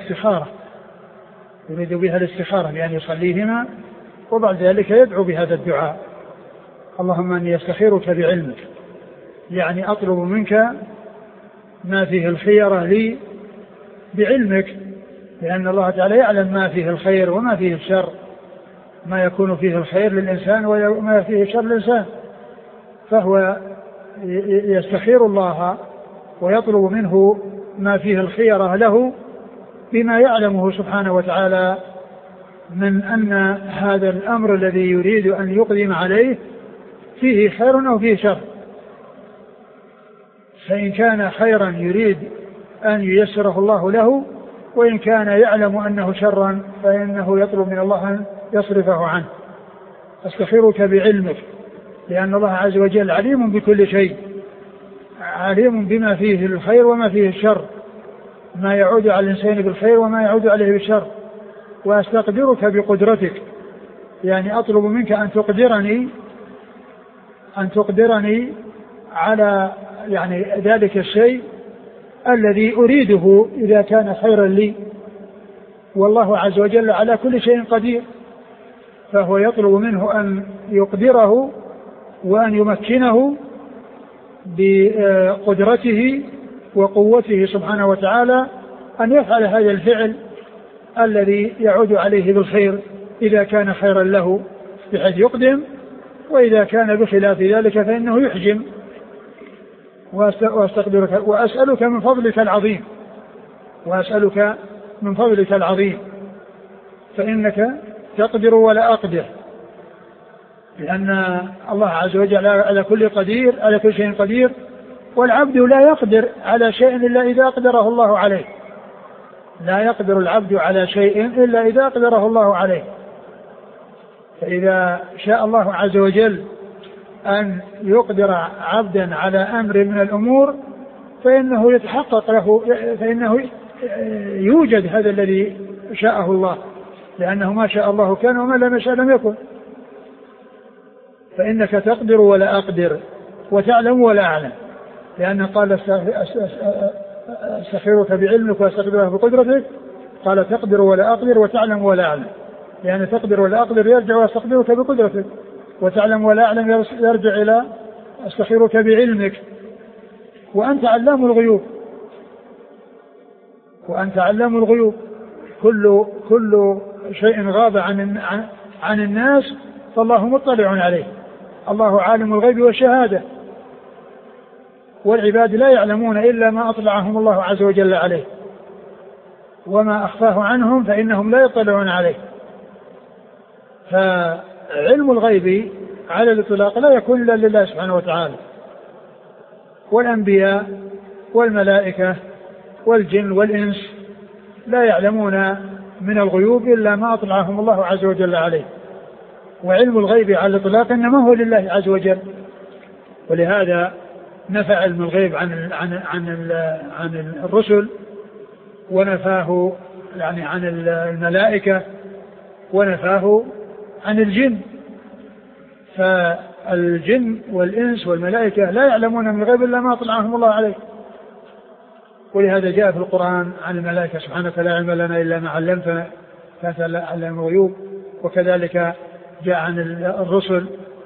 الاستخارة لأن يصليهما، وبعد ذلك يدعو بهذا الدعاء: اللهم أني أستخيرك بعلمك، يعني أطلب منك ما فيه الخير لي بعلمك، لأن الله تعالى يعلم ما فيه الخير وما فيه الشر، ما يكون فيه الخير للإنسان وما فيه الشر للإنسان، فهو يستخير الله ويطلب منه ما فيه الخير له بما يعلمه سبحانه وتعالى من أن هذا الأمر الذي يريد أن يقدم عليه فيه خير أو فيه شر. فإن كان خيرا يريد أن ييسره الله له، وإن كان يعلم أنه شرا فإنه يطلب من الله أن يصرفه عنه. أستخيرك بعلمك، لأن الله عز وجل عليم بكل شيء، عليم بما فيه الخير وما فيه الشر، ما يعود على الإنسان بالخير وما يعود عليه بالشر. وأستقدرك بقدرتك، يعني أطلب منك أن تقدرني على يعني ذلك الشيء الذي أريده إذا كان خيرا لي، والله عز وجل على كل شيء قدير، فهو يطلب منه أن يقدره وأن يمكنه بقدرته وقوته سبحانه وتعالى أن يفعل هذا الفعل الذي يعود عليه بالخير إذا كان خيرا له بحيث يقدم، وإذا كان بخلاف ذلك فإنه يحجم. وأستقدرك وأسألك من فضلك العظيم، فإنك تقدر ولا أقدر، لأن الله عز وجل على كل شيء قدير، والعبد لا يقدر على شيء إلا إذا أقدره الله عليه، لا يقدر العبد على شيء إلا إذا أقدره الله عليه. فإذا شاء الله عز وجل أن يقدر عبدا على أمر من الأمور فإنه يتحقق له، فإنه يوجد هذا الذي شاءه الله، لأنه ما شاء الله كان وما لم يشاء لم يكن. فإنك تقدر ولا أقدر وتعلم ولا أعلم، لأنه قال أستخيرك بعلمك وأستقدرك بقدرتك، قال تقدر ولا أقدر وتعلم ولا أعلم، لأن تقدر ولا أقدر يرجع وأستقدرك بقدرتك، وتعلم ولا أعلم يرجع إلى أستخيرك بعلمك، وأنت علام الغيوب، وأنت علام الغيوب. كل شيء غاب عن الناس فالله مطلع عليه. الله عالم الغيب والشهادة، والعباد لا يعلمون إلا ما أطلعهم الله عز وجل عليه، وما أخفاه عنهم فإنهم لا يطلعون عليه. فعلم الغيب على الإطلاق لا يكون إلا لله سبحانه وتعالى. والأنبياء والملائكة والجن والإنس لا يعلمون من الغيوب إلا ما أطلعهم الله عز وجل عليه. وعلم الغيب على الإطلاق إنما هو لله عز وجل. ولهذا نفى علم الغيب عن الرسل، ونفاه يعني عن الملائكة، ونفاه عن الجن. فالجن والإنس والملائكة لا يعلمون من الغيب إلا ما أطلعهم الله عليه. ولهذا جاء في القرآن عن الملائكة سبحانك لا علم لنا إلا ما علمتنا فأنت علام الغيوب. وكذلك جاء عن الرسل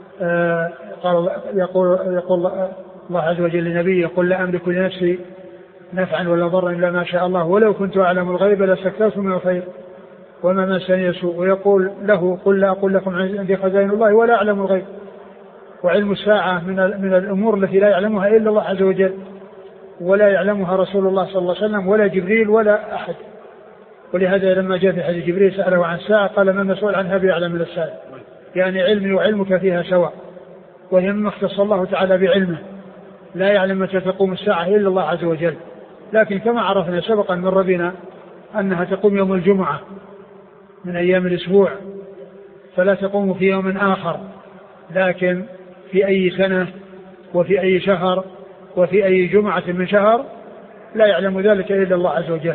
يقول الله عز وجل لنبيه يقول لا أملك لنفسي نفعا ولا ضرا إلا ما شاء الله ولو كنت أعلم الغيب لاستكثرت من الخير وما مسني سوء. ويقول له قل لا أقول لكم عندي خزائن الله ولا أعلم الغيب. وعلم الساعة من الأمور التي لا يعلمها إلا الله عز وجل، ولا يعلمها رسول الله صلى الله عليه وسلم ولا جبريل ولا أحد. ولهذا لما جاء في حديث جبريل سأله عن الساعة قال ما المسؤول عنها بأعلم من السائل، يعني علمي وعلمك فيها سواء، وهي مما اختص الله تعالى بعلمه. لا يعلم متى تقوم الساعة إلا الله عز وجل. لكن كما عرفنا سبقا من ربنا أنها تقوم يوم الجمعة من أيام الأسبوع، فلا تقوم في يوم آخر، لكن في أي سنة وفي أي شهر وفي أي جمعة من شهر لا يعلم ذلك إلا الله عز وجل.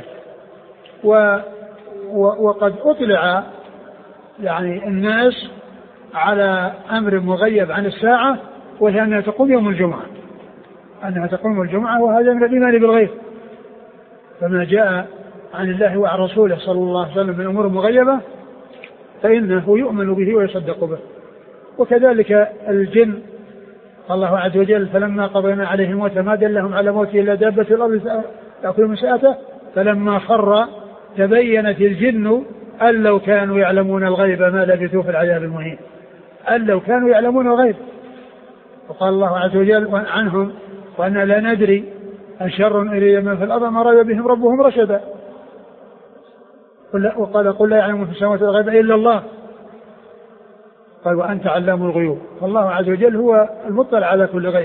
وقد أطلع يعني الناس على أمر مغيب عن الساعة، وهي أنها تقوم يوم الجمعة، أنها تقوم الجمعة، وهذا من الإيمان بالغيب. فما جاء عن الله وعن رسوله صلى الله عليه وسلم من أمور مغيبة فإنه يؤمن به ويصدق به. وكذلك الجن الله عز وجل فلما قضينا عليهم الموت ما دلهم على موته إلا دابة الأرض تأكل من سأته فلما خر تبينت الجن أن لو كانوا يعلمون الغيب ما لبثوا في العذاب المهين. أن لو كانوا يعلمون الغيب. وقال الله عز وجل عنهم وأنا لا ندري أشر أريد من في الأرض ما رأى بهم ربهم رشدا. وقال قل لا يعلم في السماوات والغيب إلا الله. قال وأنت علام الغيوب. فالله عز وجل هو المطلع على كل غيب،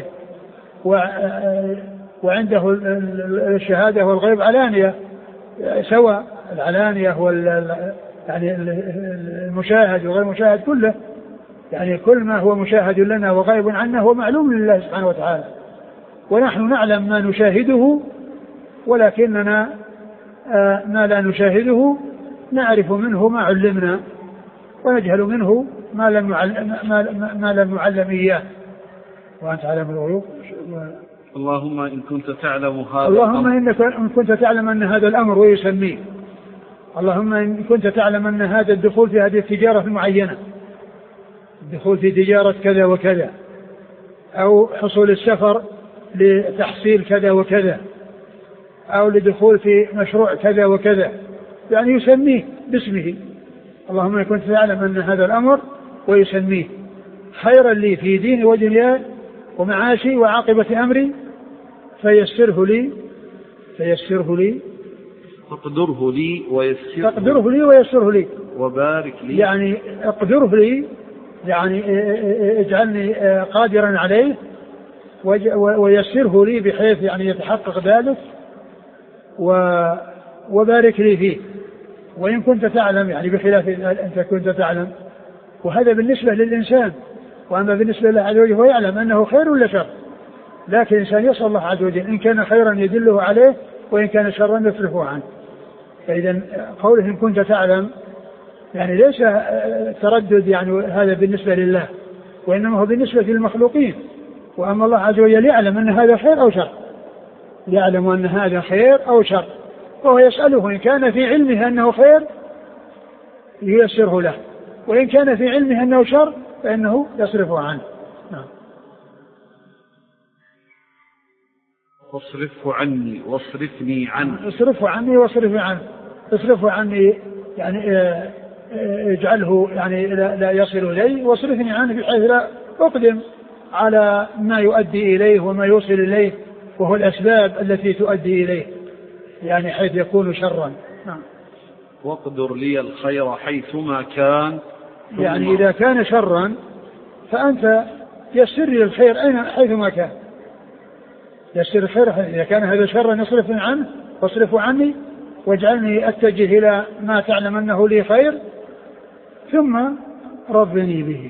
وعنده الشهادة والغيب علانية سواء، العلانية يعني المشاهد وغير المشاهد كله، يعني كل ما هو مشاهد لنا وغيب عنا هو معلوم لله سبحانه وتعالى. ونحن نعلم ما نشاهده، ولكننا ما لا نشاهده نعرف منه ما علمنا، ونجهل منه ما لم نعلم إياه. وأنت علم الغيوب. اللهم إن كنت تعلم هذا اللهم إن كنت تعلم أن هذا الأمر ويسميه. اللهم إن كنت تعلم أن هذا الدخول في هذه التجارة المعينة، الدخول في تجارة كذا وكذا، أو حصول السفر لتحصيل كذا وكذا، أو لدخول في مشروع كذا وكذا، يعني يسميه باسمه. اللهم إن كنت تعلم أن هذا الأمر ويسميه خيرا لي في ديني ودنياي ومعاشي وعاقبة أمري فيسره لي فاقدره لي ويسره لي وبارك لي، يعني اقدره لي يعني اجعلني قادرا عليه، ويسره لي بحيث يعني يتحقق ذلك، وبارك لي فيه. وإن كنت تعلم يعني بخلاف أنت كنت تعلم، وهذا بالنسبة للإنسان. وأما بالنسبة لله عز وجل هو يعلم أنه خير ولا شر، لكن الإنسان يسأل الله عز وجل إن كان خيرا يدله عليه وإن كان شرا يصرفه عنه. فإذا قوله إن كنت تعلم يعني ليس تردد، يعني هذا بالنسبة لله، وإنما هو بالنسبة للمخلوقين. وأما الله عز وجل يعلم أن هذا خير أو شر، يعلم أن هذا خير أو شر، وهو يسأله إن كان في علمه أنه خير ييسره له، وإن كان في علمه أنه شر فإنه يصرفه عنه. نعم. واصرفه عني واصرفني عنه. اصرفه عني واصرفني عنه. اصرفه عني يعني اجعله يعني لا يصل إليه، واصرفني عنه بحيث لا أقدم على ما يؤدي إليه وما يوصل إليه، وهو الأسباب التي تؤدي إليه، يعني حيث يكون شرا. واقدر لي الخير حيثما كان، يعني إذا كان شرا فأنت يسر لي الخير حيثما كان، يسر الخير. إذا كان هذا شرا اصرفني عنه واصرفه عني واجعلني أتجه إلى ما تعلم أنه لي خير ثم ربني به.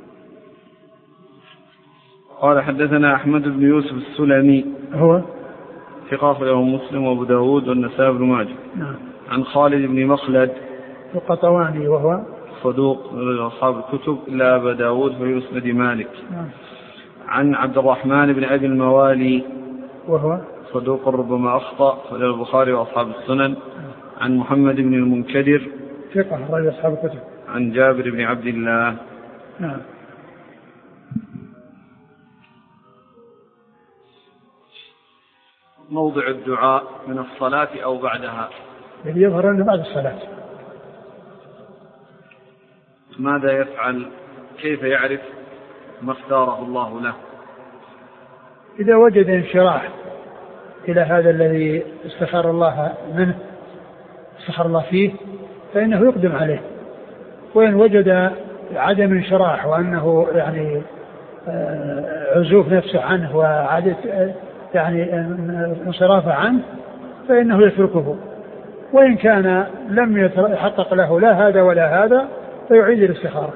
قال حدثنا أحمد بن يوسف السلمي هو ثقة له مسلم وأبو داود والنسائي بن ماجه. عن خالد بن مخلد القطواني وهو صدوق أصحاب الكتب إلا أبا داود في مسند مالك. عن عبد الرحمن بن أبي الموالي وهو صدوق ربما أخطأ في البخاري وأصحاب السنن. عن محمد بن المنكدر ثقة رجل أصحاب الكتب. عن جابر بن عبد الله. موضع الدعاء من الصلاة أو بعدها؟ الذي يظهر أنه بعد الصلاة. ماذا يفعل؟ كيف يعرف ما اختاره الله له؟ إذا وجد انشراح إلى هذا الذي استخار الله منه، استخار الله فيه، فإنه يقدم عليه. وإن وجد عدم انشراح وأنه يعني عزوف نفسه عنه وعادة يعني انصرافه عنه، فإنه يتركه. وإن كان لم يحقق له لا هذا ولا هذا فيعيد الاستخارة.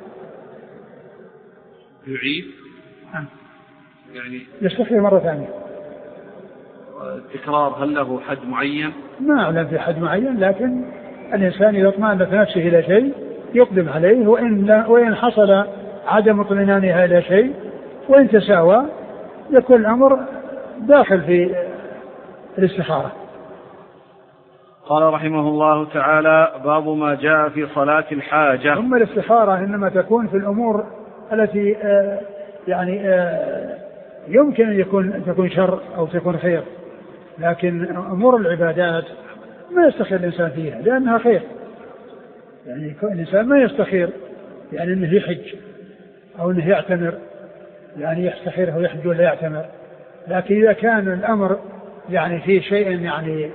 يعيد يعني يستخير مرة ثانية. التكرار هل له حد معين؟ ما أعلم في حد معين، لكن الإنسان إذا اطمأن في نفسه إلى شيء يقدم عليه، وإن حصل عدم اطمئنانها إلى شيء وإن تساوى يكون الأمر داخل في الاستخارة. قال رحمه الله تعالى: باب ما جاء في صلاة الحاجة. ثم الاستخارة إنما تكون في الأمور التي يعني يمكن أن تكون شر أو تكون خير، لكن أمور العبادات ما يستخير الإنسان فيها لأنها خير. يعني الإنسان ما يستخير يعني أنه يحج أو أنه يعتمر، يعني يستخيره ويحج ولا يعتمر. لكن إذا كان الأمر يعني في شيء يعني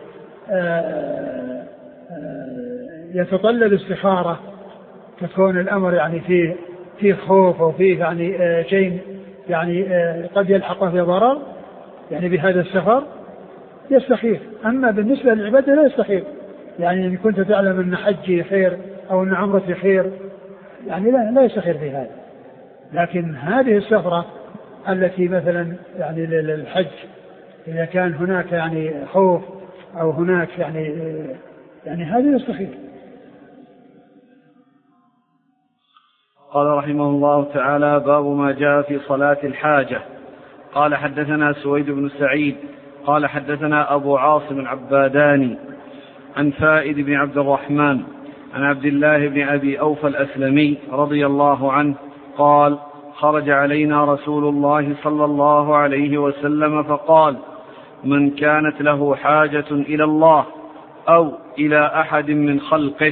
يتطلب استخارة، تكون الأمر يعني فيه خوف أو فيه يعني شيء يعني قد يلحقه في ضرر يعني بهذا السفر، يستخير. أما بالنسبة للعبادة لا يستخير. يعني إن كنت تعلم أن حجي خير أو أن عمرتي خير يعني لا يستخير في هذا. لكن هذه السفرة التي مثلا يعني للحج إذا كان هناك يعني خوف أو هناك يعني هذا يستخير. قال رحمه الله تعالى: باب ما جاء في صلاة الحاجة. قال حدثنا سويد بن سعيد قال حدثنا أبو عاصم العباداني عن فائد بن عبد الرحمن عن عبد الله بن أبي أوفى الأسلمي رضي الله عنه قال: خرج علينا رسول الله صلى الله عليه وسلم فقال: من كانت له حاجة إلى الله أو إلى أحد من خلقه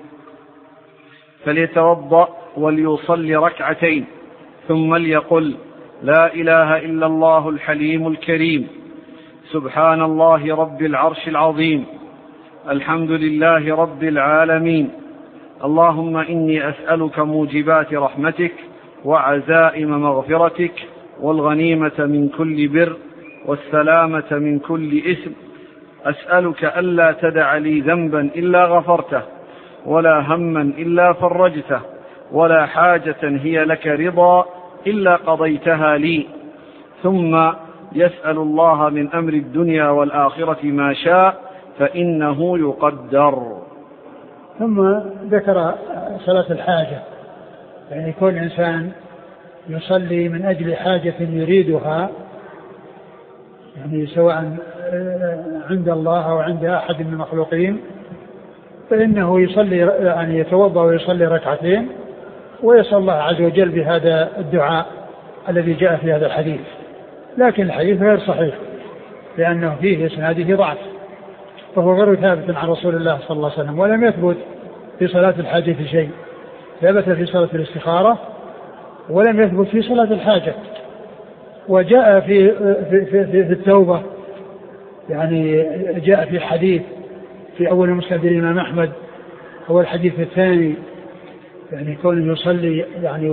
فليتوضأ وليصلي ركعتين ثم ليقل: لا إله إلا الله الحليم الكريم، سبحان الله رب العرش العظيم، الحمد لله رب العالمين، اللهم إني أسألك موجبات رحمتك وعزائم مغفرتك والغنيمة من كل بر والسلامة من كل إثم، أسألك ألا تدع لي ذنبا إلا غفرته ولا هما إلا فرجته ولا حاجة هي لك رضا إلا قضيتها لي. ثم يسأل الله من أمر الدنيا والآخرة ما شاء فإنه يقدر. ثم ذكر صلاة الحاجة، يعني كل إنسان يصلي من أجل حاجة يريدها، يعني سواء عند الله أو عند أحد من المخلوقين، فإنه يصلي يعني يتوضأ ويصلي ركعتين ويسأل الله عز وجل بهذا الدعاء الذي جاء في هذا الحديث. لكن الحديث غير صحيح، لأنه فيه إسناده ضعف، فهو غير ثابت عن رسول الله صلى الله عليه وسلم. ولم يثبت في صلاة الحاجة شيء، ثبت في صلاة الاستخارة ولم يثبت في صلاة الحاجة. وجاء في التوبة، يعني جاء في حديث في أول مسند الإمام أحمد، هو الحديث الثاني، يعني كونه يصلي يعني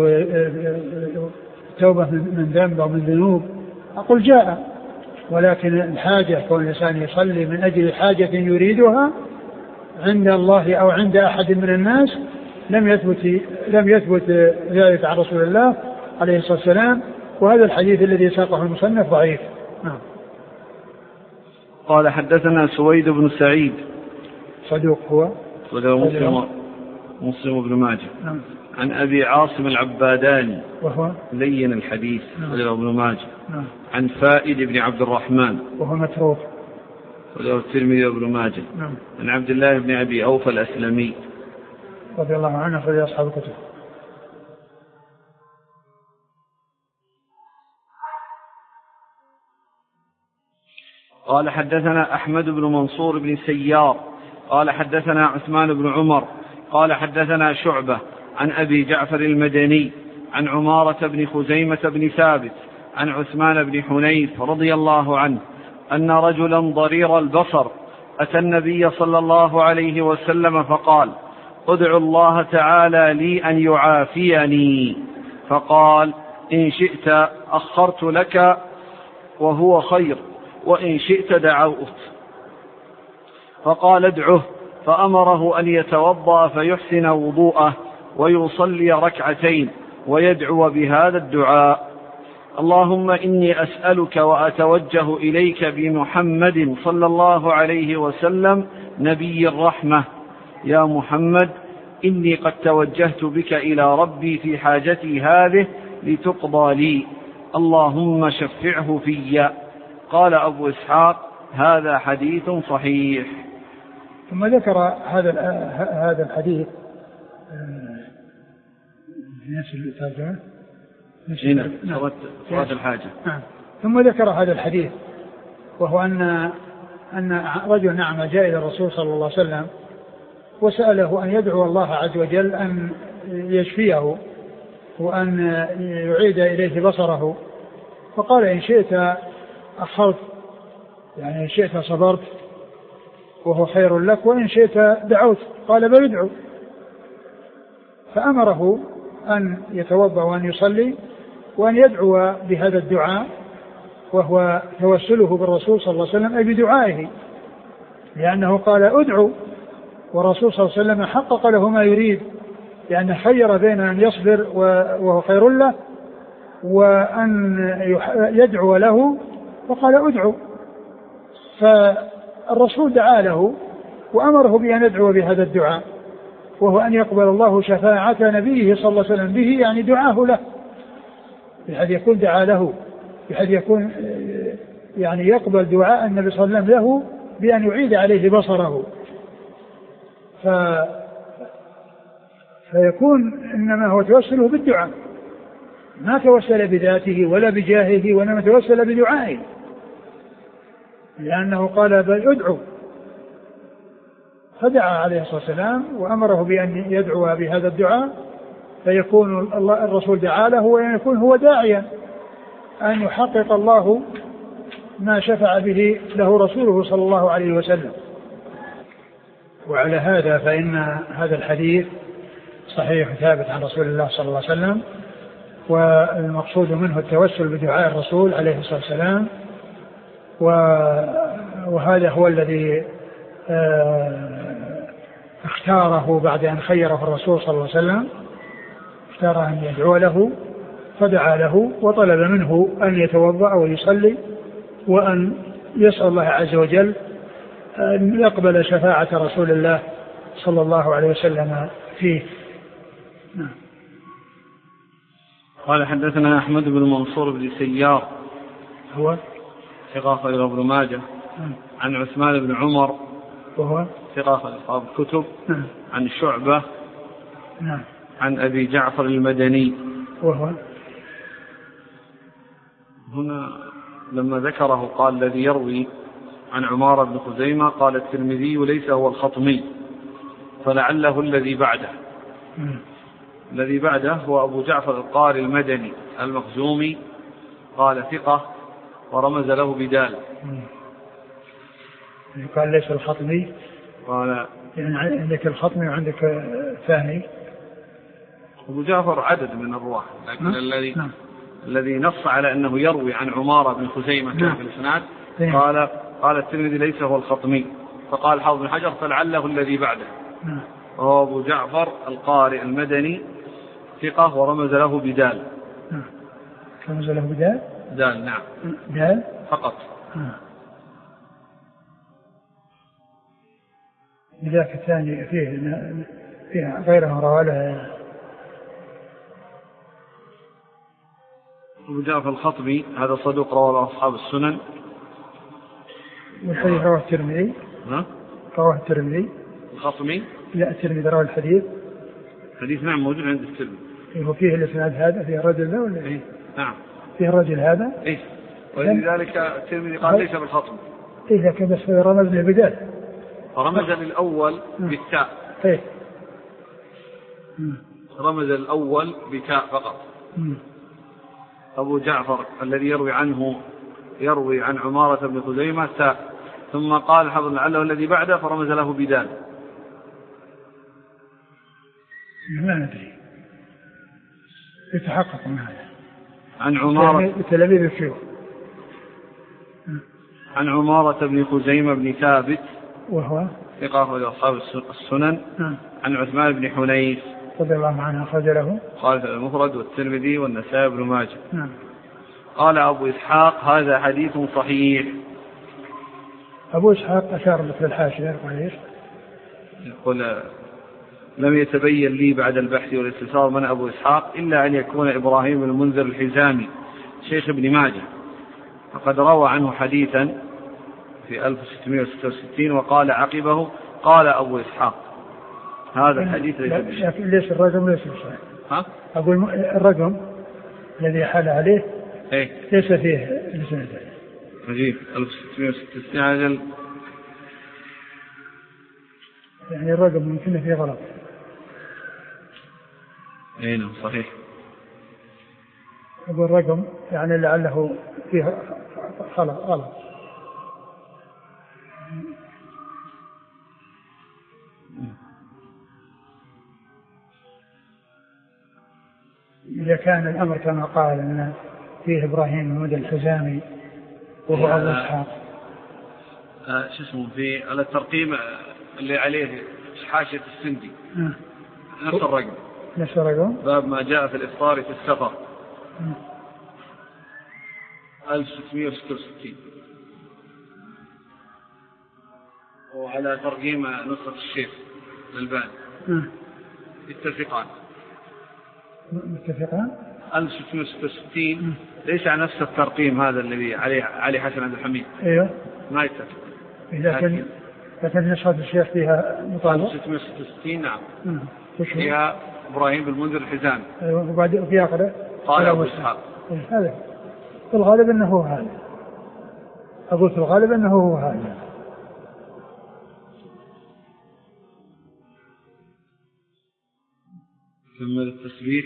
توبة من ذنب أو من ذنوب، أقول جاء، ولكن الحاجة كون الإنسان يصلي من أجل حاجة يريدها عند الله أو عند أحد من الناس لم يثبت ذلك عن رسول الله عليه الصلاة والسلام. وهذا الحديث الذي ساقه المصنف ضعيف. قال حدثنا سويد بن سعيد صدوق، هو مسلم بن ماجه. عن أبي عاصم العباداني وهو لين الحديث ابن ماجه. عن فائد بن عبد الرحمن وهو متروك وله الترمذي وابن ماجه. عن عبد الله بن أبي أوفى الأسلمي رضي الله عنه أخرج أصحاب الكتب. قال حدثنا أحمد بن منصور بن سيار قال حدثنا عثمان بن عمر قال حدثنا شعبة عن أبي جعفر المدني عن عمارة بن خزيمة بن ثابت عن عثمان بن حنيف رضي الله عنه أن رجلا ضرير البصر أتى النبي صلى الله عليه وسلم فقال: ادعو الله تعالى لي أن يعافيني. فقال: إن شئت أخرت لك وهو خير، وإن شئت دعوت. فقال: ادعه. فأمره أن يتوضأ فيحسن وضوءه ويصلي ركعتين ويدعو بهذا الدعاء: اللهم إني أسألك وأتوجه إليك بمحمد صلى الله عليه وسلم نبي الرحمة، يا محمد إني قد توجهت بك إلى ربي في حاجتي هذه لتقضى لي، اللهم شفعه في. قال أبو إسحاق: هذا حديث صحيح. ثم ذكر هذا الحديث نفس الترجمة صلاة الحاجة. ثم ذكر هذا الحديث، وهو أن رجل نعم جاء إلى الرسول صلى الله عليه وسلم وسأله أن يدعو الله عز وجل أن يشفيه وأن يعيد إليه بصره، فقال: إن شئت أخرت، يعني إن شئت صبرت وهو خير لك، وإن شئت دعوت. قال: بل ادعو. فأمره أن يتوضأ وأن يصلي وأن يدعو بهذا الدعاء، وهو توسله بالرسول صلى الله عليه وسلم أي بدعائه، لأنه قال: ادعو، والرسول صلى الله عليه وسلم حقق له ما يريد، لأنه خير بين أن يصبر وهو خير له وأن يدعو له، فقال: ادعو. فالرسول دعا له وأمره بأن يدعو بهذا الدعاء، وهو أن يقبل الله شفاعة نبيه صلى الله عليه وسلم به، يعني دعاه له، بحيث يكون دعا له، بحيث يكون يعني يقبل دعاء النبي صلى الله عليه وسلم له بأن يعيد عليه بصره. فيكون إنما هو توسله بالدعاء، ما توسل بذاته ولا بجاهه، وإنما توسل بدعائه، لأنه قال: بل ادعو. فدعا عليه الصلاة والسلام وأمره بأن يدعو بهذا الدعاء، فيكون الرسول دعا له وأن يكون هو داعيا أن يحقق الله ما شفع به له رسوله صلى الله عليه وسلم. وعلى هذا فإن هذا الحديث صحيح ثابت عن رسول الله صلى الله عليه وسلم، والمقصود منه التوسل بدعاء الرسول عليه الصلاة والسلام، وهذا هو الذي اختاره بعد أن خيره الرسول صلى الله عليه وسلم، اختار أن يدعو له فدعا له وطلب منه أن يتوضأ ويصلي وأن يسأل الله عز وجل أن يقبل شفاعة رسول الله صلى الله عليه وسلم فيه. قال حدثنا أحمد بن منصور بن سيار هو ثقة أخرج ابن ماجه. عن عثمان بن عمر وهو ثقة أخرج أصحاب الكتب. عن شعبة عن أبي جعفر المدني وهو هنا لما ذكره قال الذي يروي عن عمارة بن خزيمة، قال الترمذي ليس هو الخطمي فلعله الذي بعده. الذي بعده هو أبو جعفر القاري المدني المخزومي، قال ثقة ورمز له بدال. قال ليس الخطمي، قال يعني عندك الخطمي وعندك ثاني. أبو جعفر عدد من الرواة، لكن الذي نص على أنه يروي عن عمارة بن خزيمة كان في الإسناد قال الترمذي ليس هو الخطمي، فقال حافظ بن حجر فلعله الذي بعده. وهو أبو جعفر القارئ المدني ثقة ورمز له بدال. رمز له بدال؟ دال، نعم، دال فقط. ذاك الثاني فيه غيره رواله. أبو جعفر الخطبي هذا صدوق رواه أصحاب السنن. والحديث رواه الترمذي. رواه الترمذي. الخطمي؟ لا، الترمذي رواه الحديث. الحديث نعم موجود عند الترمذي. وفيه الإسناد هذا، فيه الرجل ذا ولا إيه؟ نعم فيه الرجل هذا. إيه، ولذلك الترمذي قال ليس بالخطم. إيه، لكن بس رمز للبدال، رمز للأول بالتاء. إيه، رمز الأول بتاء فقط. أبو جعفر الذي يروي عن عمارة بن خزيمة تاء، ثم قال حفظ لعله الذي بعده فرمز له بدال. ما ندري، يتحقق من هذا. عن عمارة تلاميذ الشيوخ. عن عمارة بن خزيمة بن ثابت وهو ثقة لأصحاب السنن. عن عثمان بن حنيف رضي الله عنه أخرج له قال المفرد والترمذي والنسائي بن ماجه. قال أبو إسحاق هذا حديث صحيح. أبو إسحاق أشار مثل الحاشية يقول لم يتبين لي بعد البحث والاستفسار من أبو إسحاق إلا أن يكون إبراهيم بن المنذر الحزامي شيخ ابن ماجه، فقد روى عنه حديثا في 1666 وقال عقبه قال أبو إسحاق هذا الحديث ليس الرقم ليس صحيح. أقول الرقم الذي حال عليه ليس فيه الإسناد. عجيب، 1666 يعني الرقم ممكن فيه غلط. نعم صحيح. أقول الرقم يعني لعله فيه غلط. إذا كان الأمر كما قال أن فيه إبراهيم بن الحزامي وهو أبو إسحاق شو اسمه في على الترقيم اللي عليه حاشية السندي نفس الرقم باب ما جاء في الإفطار في السفر 1666 وعلى ترقيم نسخة الشيخ الألباني اتفقان 1666 ليس على نفس الترقيم هذا الذي علي حسن عبد الحميد. ايوه ما يتفق. لكن نسخة الشيخ فيها مطابقة 1666 نعم. فيها إبراهيم بن المنذر الحزامي. ايوه وبعد في آخره قال أبو إسحاق. هذا في الغالب أنه هو هذا. أقول في الغالب أنه هو هذا. كمل التسبيح.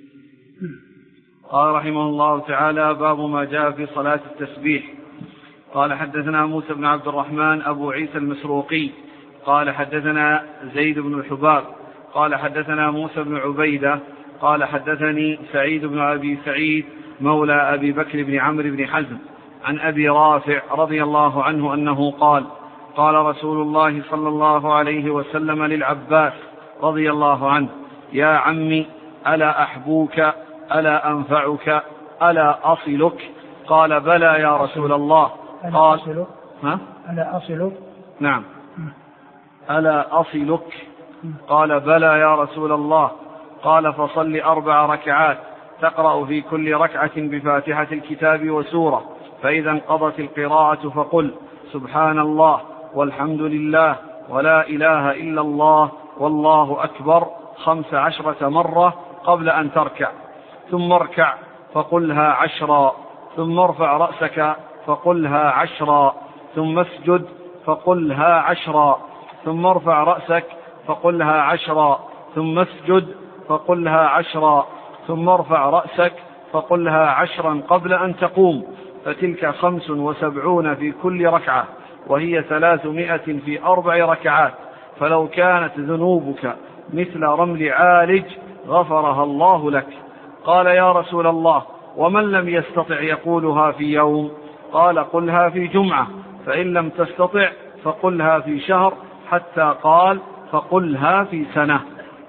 قال رحمه الله تعالى باب ما جاء في صلاة التسبيح. قال حدثنا موسى بن عبد الرحمن أبو عيسى المسروقي قال حدثنا زيد بن الحباب قال حدثنا موسى بن عبيدة قال حدثني سعيد بن أبي سعيد مولى أبي بكر بن عمرو بن حزم عن أبي رافع رضي الله عنه أنه قال قال رسول الله صلى الله عليه وسلم للعباس رضي الله عنه يا عمي ألا أحبوك ألا أنفعك ألا أصلك قال بلى يا رسول الله قال ألا أصلك نعم ألا أصلك قال بلى يا رسول الله قال فصل 4 ركعات تقرأ في كل ركعة بفاتحة الكتاب وسورة فإذا انقضت القراءة فقل سبحان الله والحمد لله ولا إله إلا الله والله أكبر 15 مرة قبل أن تركع ثم اركع فقلها 10 ثم ارفع رأسك فقلها 10 ثم اسجد فقلها 10 ثم ارفع رأسك فقلها 10 ثم اسجد فقلها 10 ثم ارفع رأسك فقلها 10 قبل أن تقوم، فتلك 75 في كل ركعة، وهي 300 في 4 ركعات. فلو كانت ذنوبك مثل رمل عالج غفرها الله لك. قال يا رسول الله ومن لم يستطع يقولها في يوم؟ قال قلها في جمعة، فإن لم تستطع فقلها في شهر، حتى قال فقلها في سنة.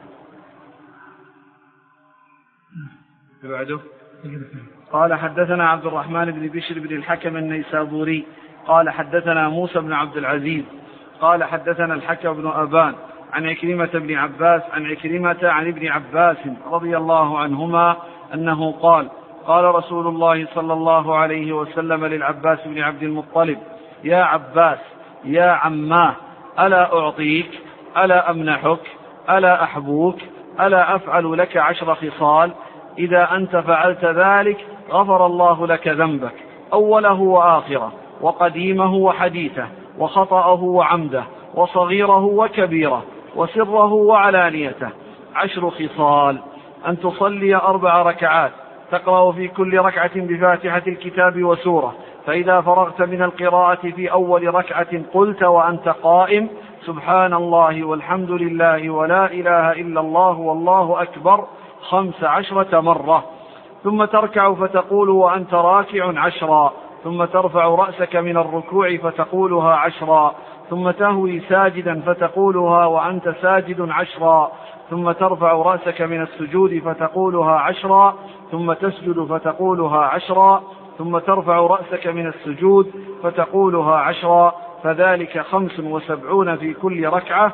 بعده قال حدثنا عبد الرحمن بن بشر بن الحكم النيسابوري قال حدثنا موسى بن عبد العزيز قال حدثنا الحكم بن أبان عن عكرمة بن عباس عن عكرمة عن ابن عباس رضي الله عنهما أنه قال قال رسول الله صلى الله عليه وسلم للعباس بن عبد المطلب يا عباس يا عماه ألا أعطيك ألا أمنحك ألا أحبوك ألا أفعل لك 10 خصال إذا أنت فعلت ذلك غفر الله لك ذنبك أوله وآخره وقديمه وحديثه وخطأه وعمده وصغيره وكبيره وسره وعلانيته. 10 خصال: أن تصلي 4 ركعات تقرأ في كل ركعة بفاتحة الكتاب وسورة، فإذا فرغت من القراءة في أول ركعة قلت وأنت قائم سبحان الله والحمد لله ولا إله إلا الله والله أكبر 15 مرة، ثم تركع فتقول وأنت راكع 10، ثم ترفع رأسك من الركوع فتقولها 10، ثم تهوي ساجدا فتقولها وأنت ساجد 10، ثم ترفع رأسك من السجود فتقولها 10، ثم تسجد فتقولها 10، ثم ترفع رأسك من السجود فتقولها 10، فذلك 75 في كل ركعة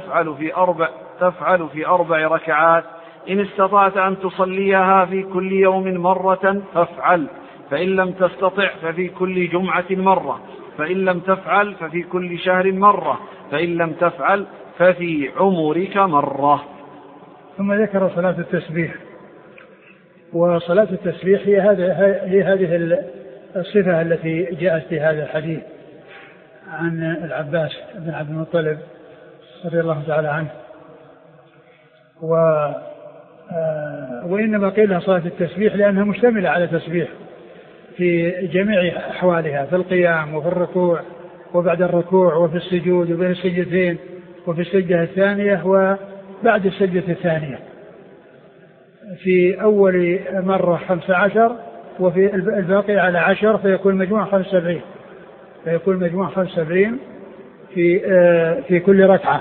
تفعل في 4 ركعات. إن استطعت أن تصليها في كل يوم مرة فافعل، فإن لم تستطع ففي كل جمعة مرة، فإن لم تفعل ففي كل شهر مرة، فإن لم تفعل ففي عمرك مرة. ثم ذكر صلاة التسبيح. وصلاة التسبيح هي هذه الصفة التي جاءت في هذا الحديث عن العباس بن عبد المطلب رضي الله تعالى عنه. وإنما قيل لها صلاة التسبيح لأنها مشتملة على تسبيح في جميع أحوالها، في القيام وفي الركوع وبعد الركوع وفي السجود وبين السجدتين وفي السجدة الثانية وبعد السجدة الثانية، في أول مرة 15 وفي الباقي على 10، فيكون مجموع 75 في كل ركعة.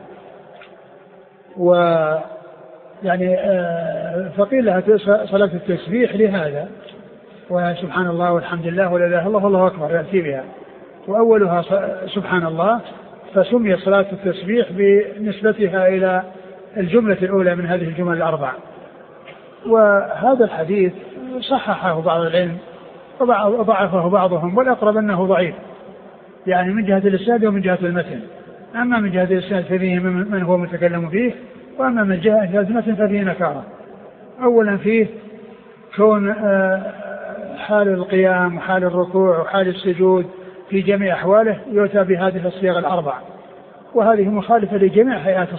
ويعني فقيل لها صلاة التسبيح لهذا، وسبحان الله والحمد لله ولا إله إلا الله والله أكبر يأتي بها، وأولها سبحان الله، فسمي صلاة التسبيح بنسبتها إلى الجملة الأولى من هذه الجمل ال4. وهذا الحديث صححه بعض العلم وضعفه بعضهم، والأقرب أنه ضعيف، يعني من جهة الإسناد ومن جهة المتن. أما من جهة الإسناد ففيه من هو متكلم فيه، وأما من جهة المتن ففيه نكارة. أولا فيه كون حال القيام وحال الركوع وحال السجود في جميع أحواله يؤتى بهذه الصيغ ال4، وهذه مخالفة لجميع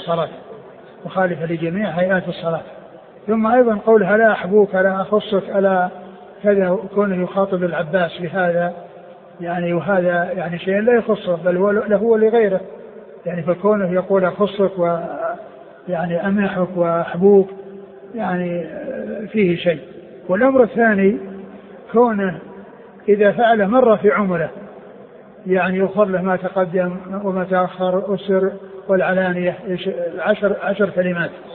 هيئات الصلاة. ثم أيضا قولها لا أحبوك لا أخصك ألا كذا، كونه يخاطب العباس بهذا يعني، وهذا يعني شيء لا يخصه بل هو له ولغيره، يعني فكونه يقول أخصك ويعني أمنحك وأحبوك يعني فيه شيء. والأمر الثاني كونه إذا فعل مرة في عمره يعني يغفر له ما تقدم وما تأخر والسر والعلانية 10 كلمات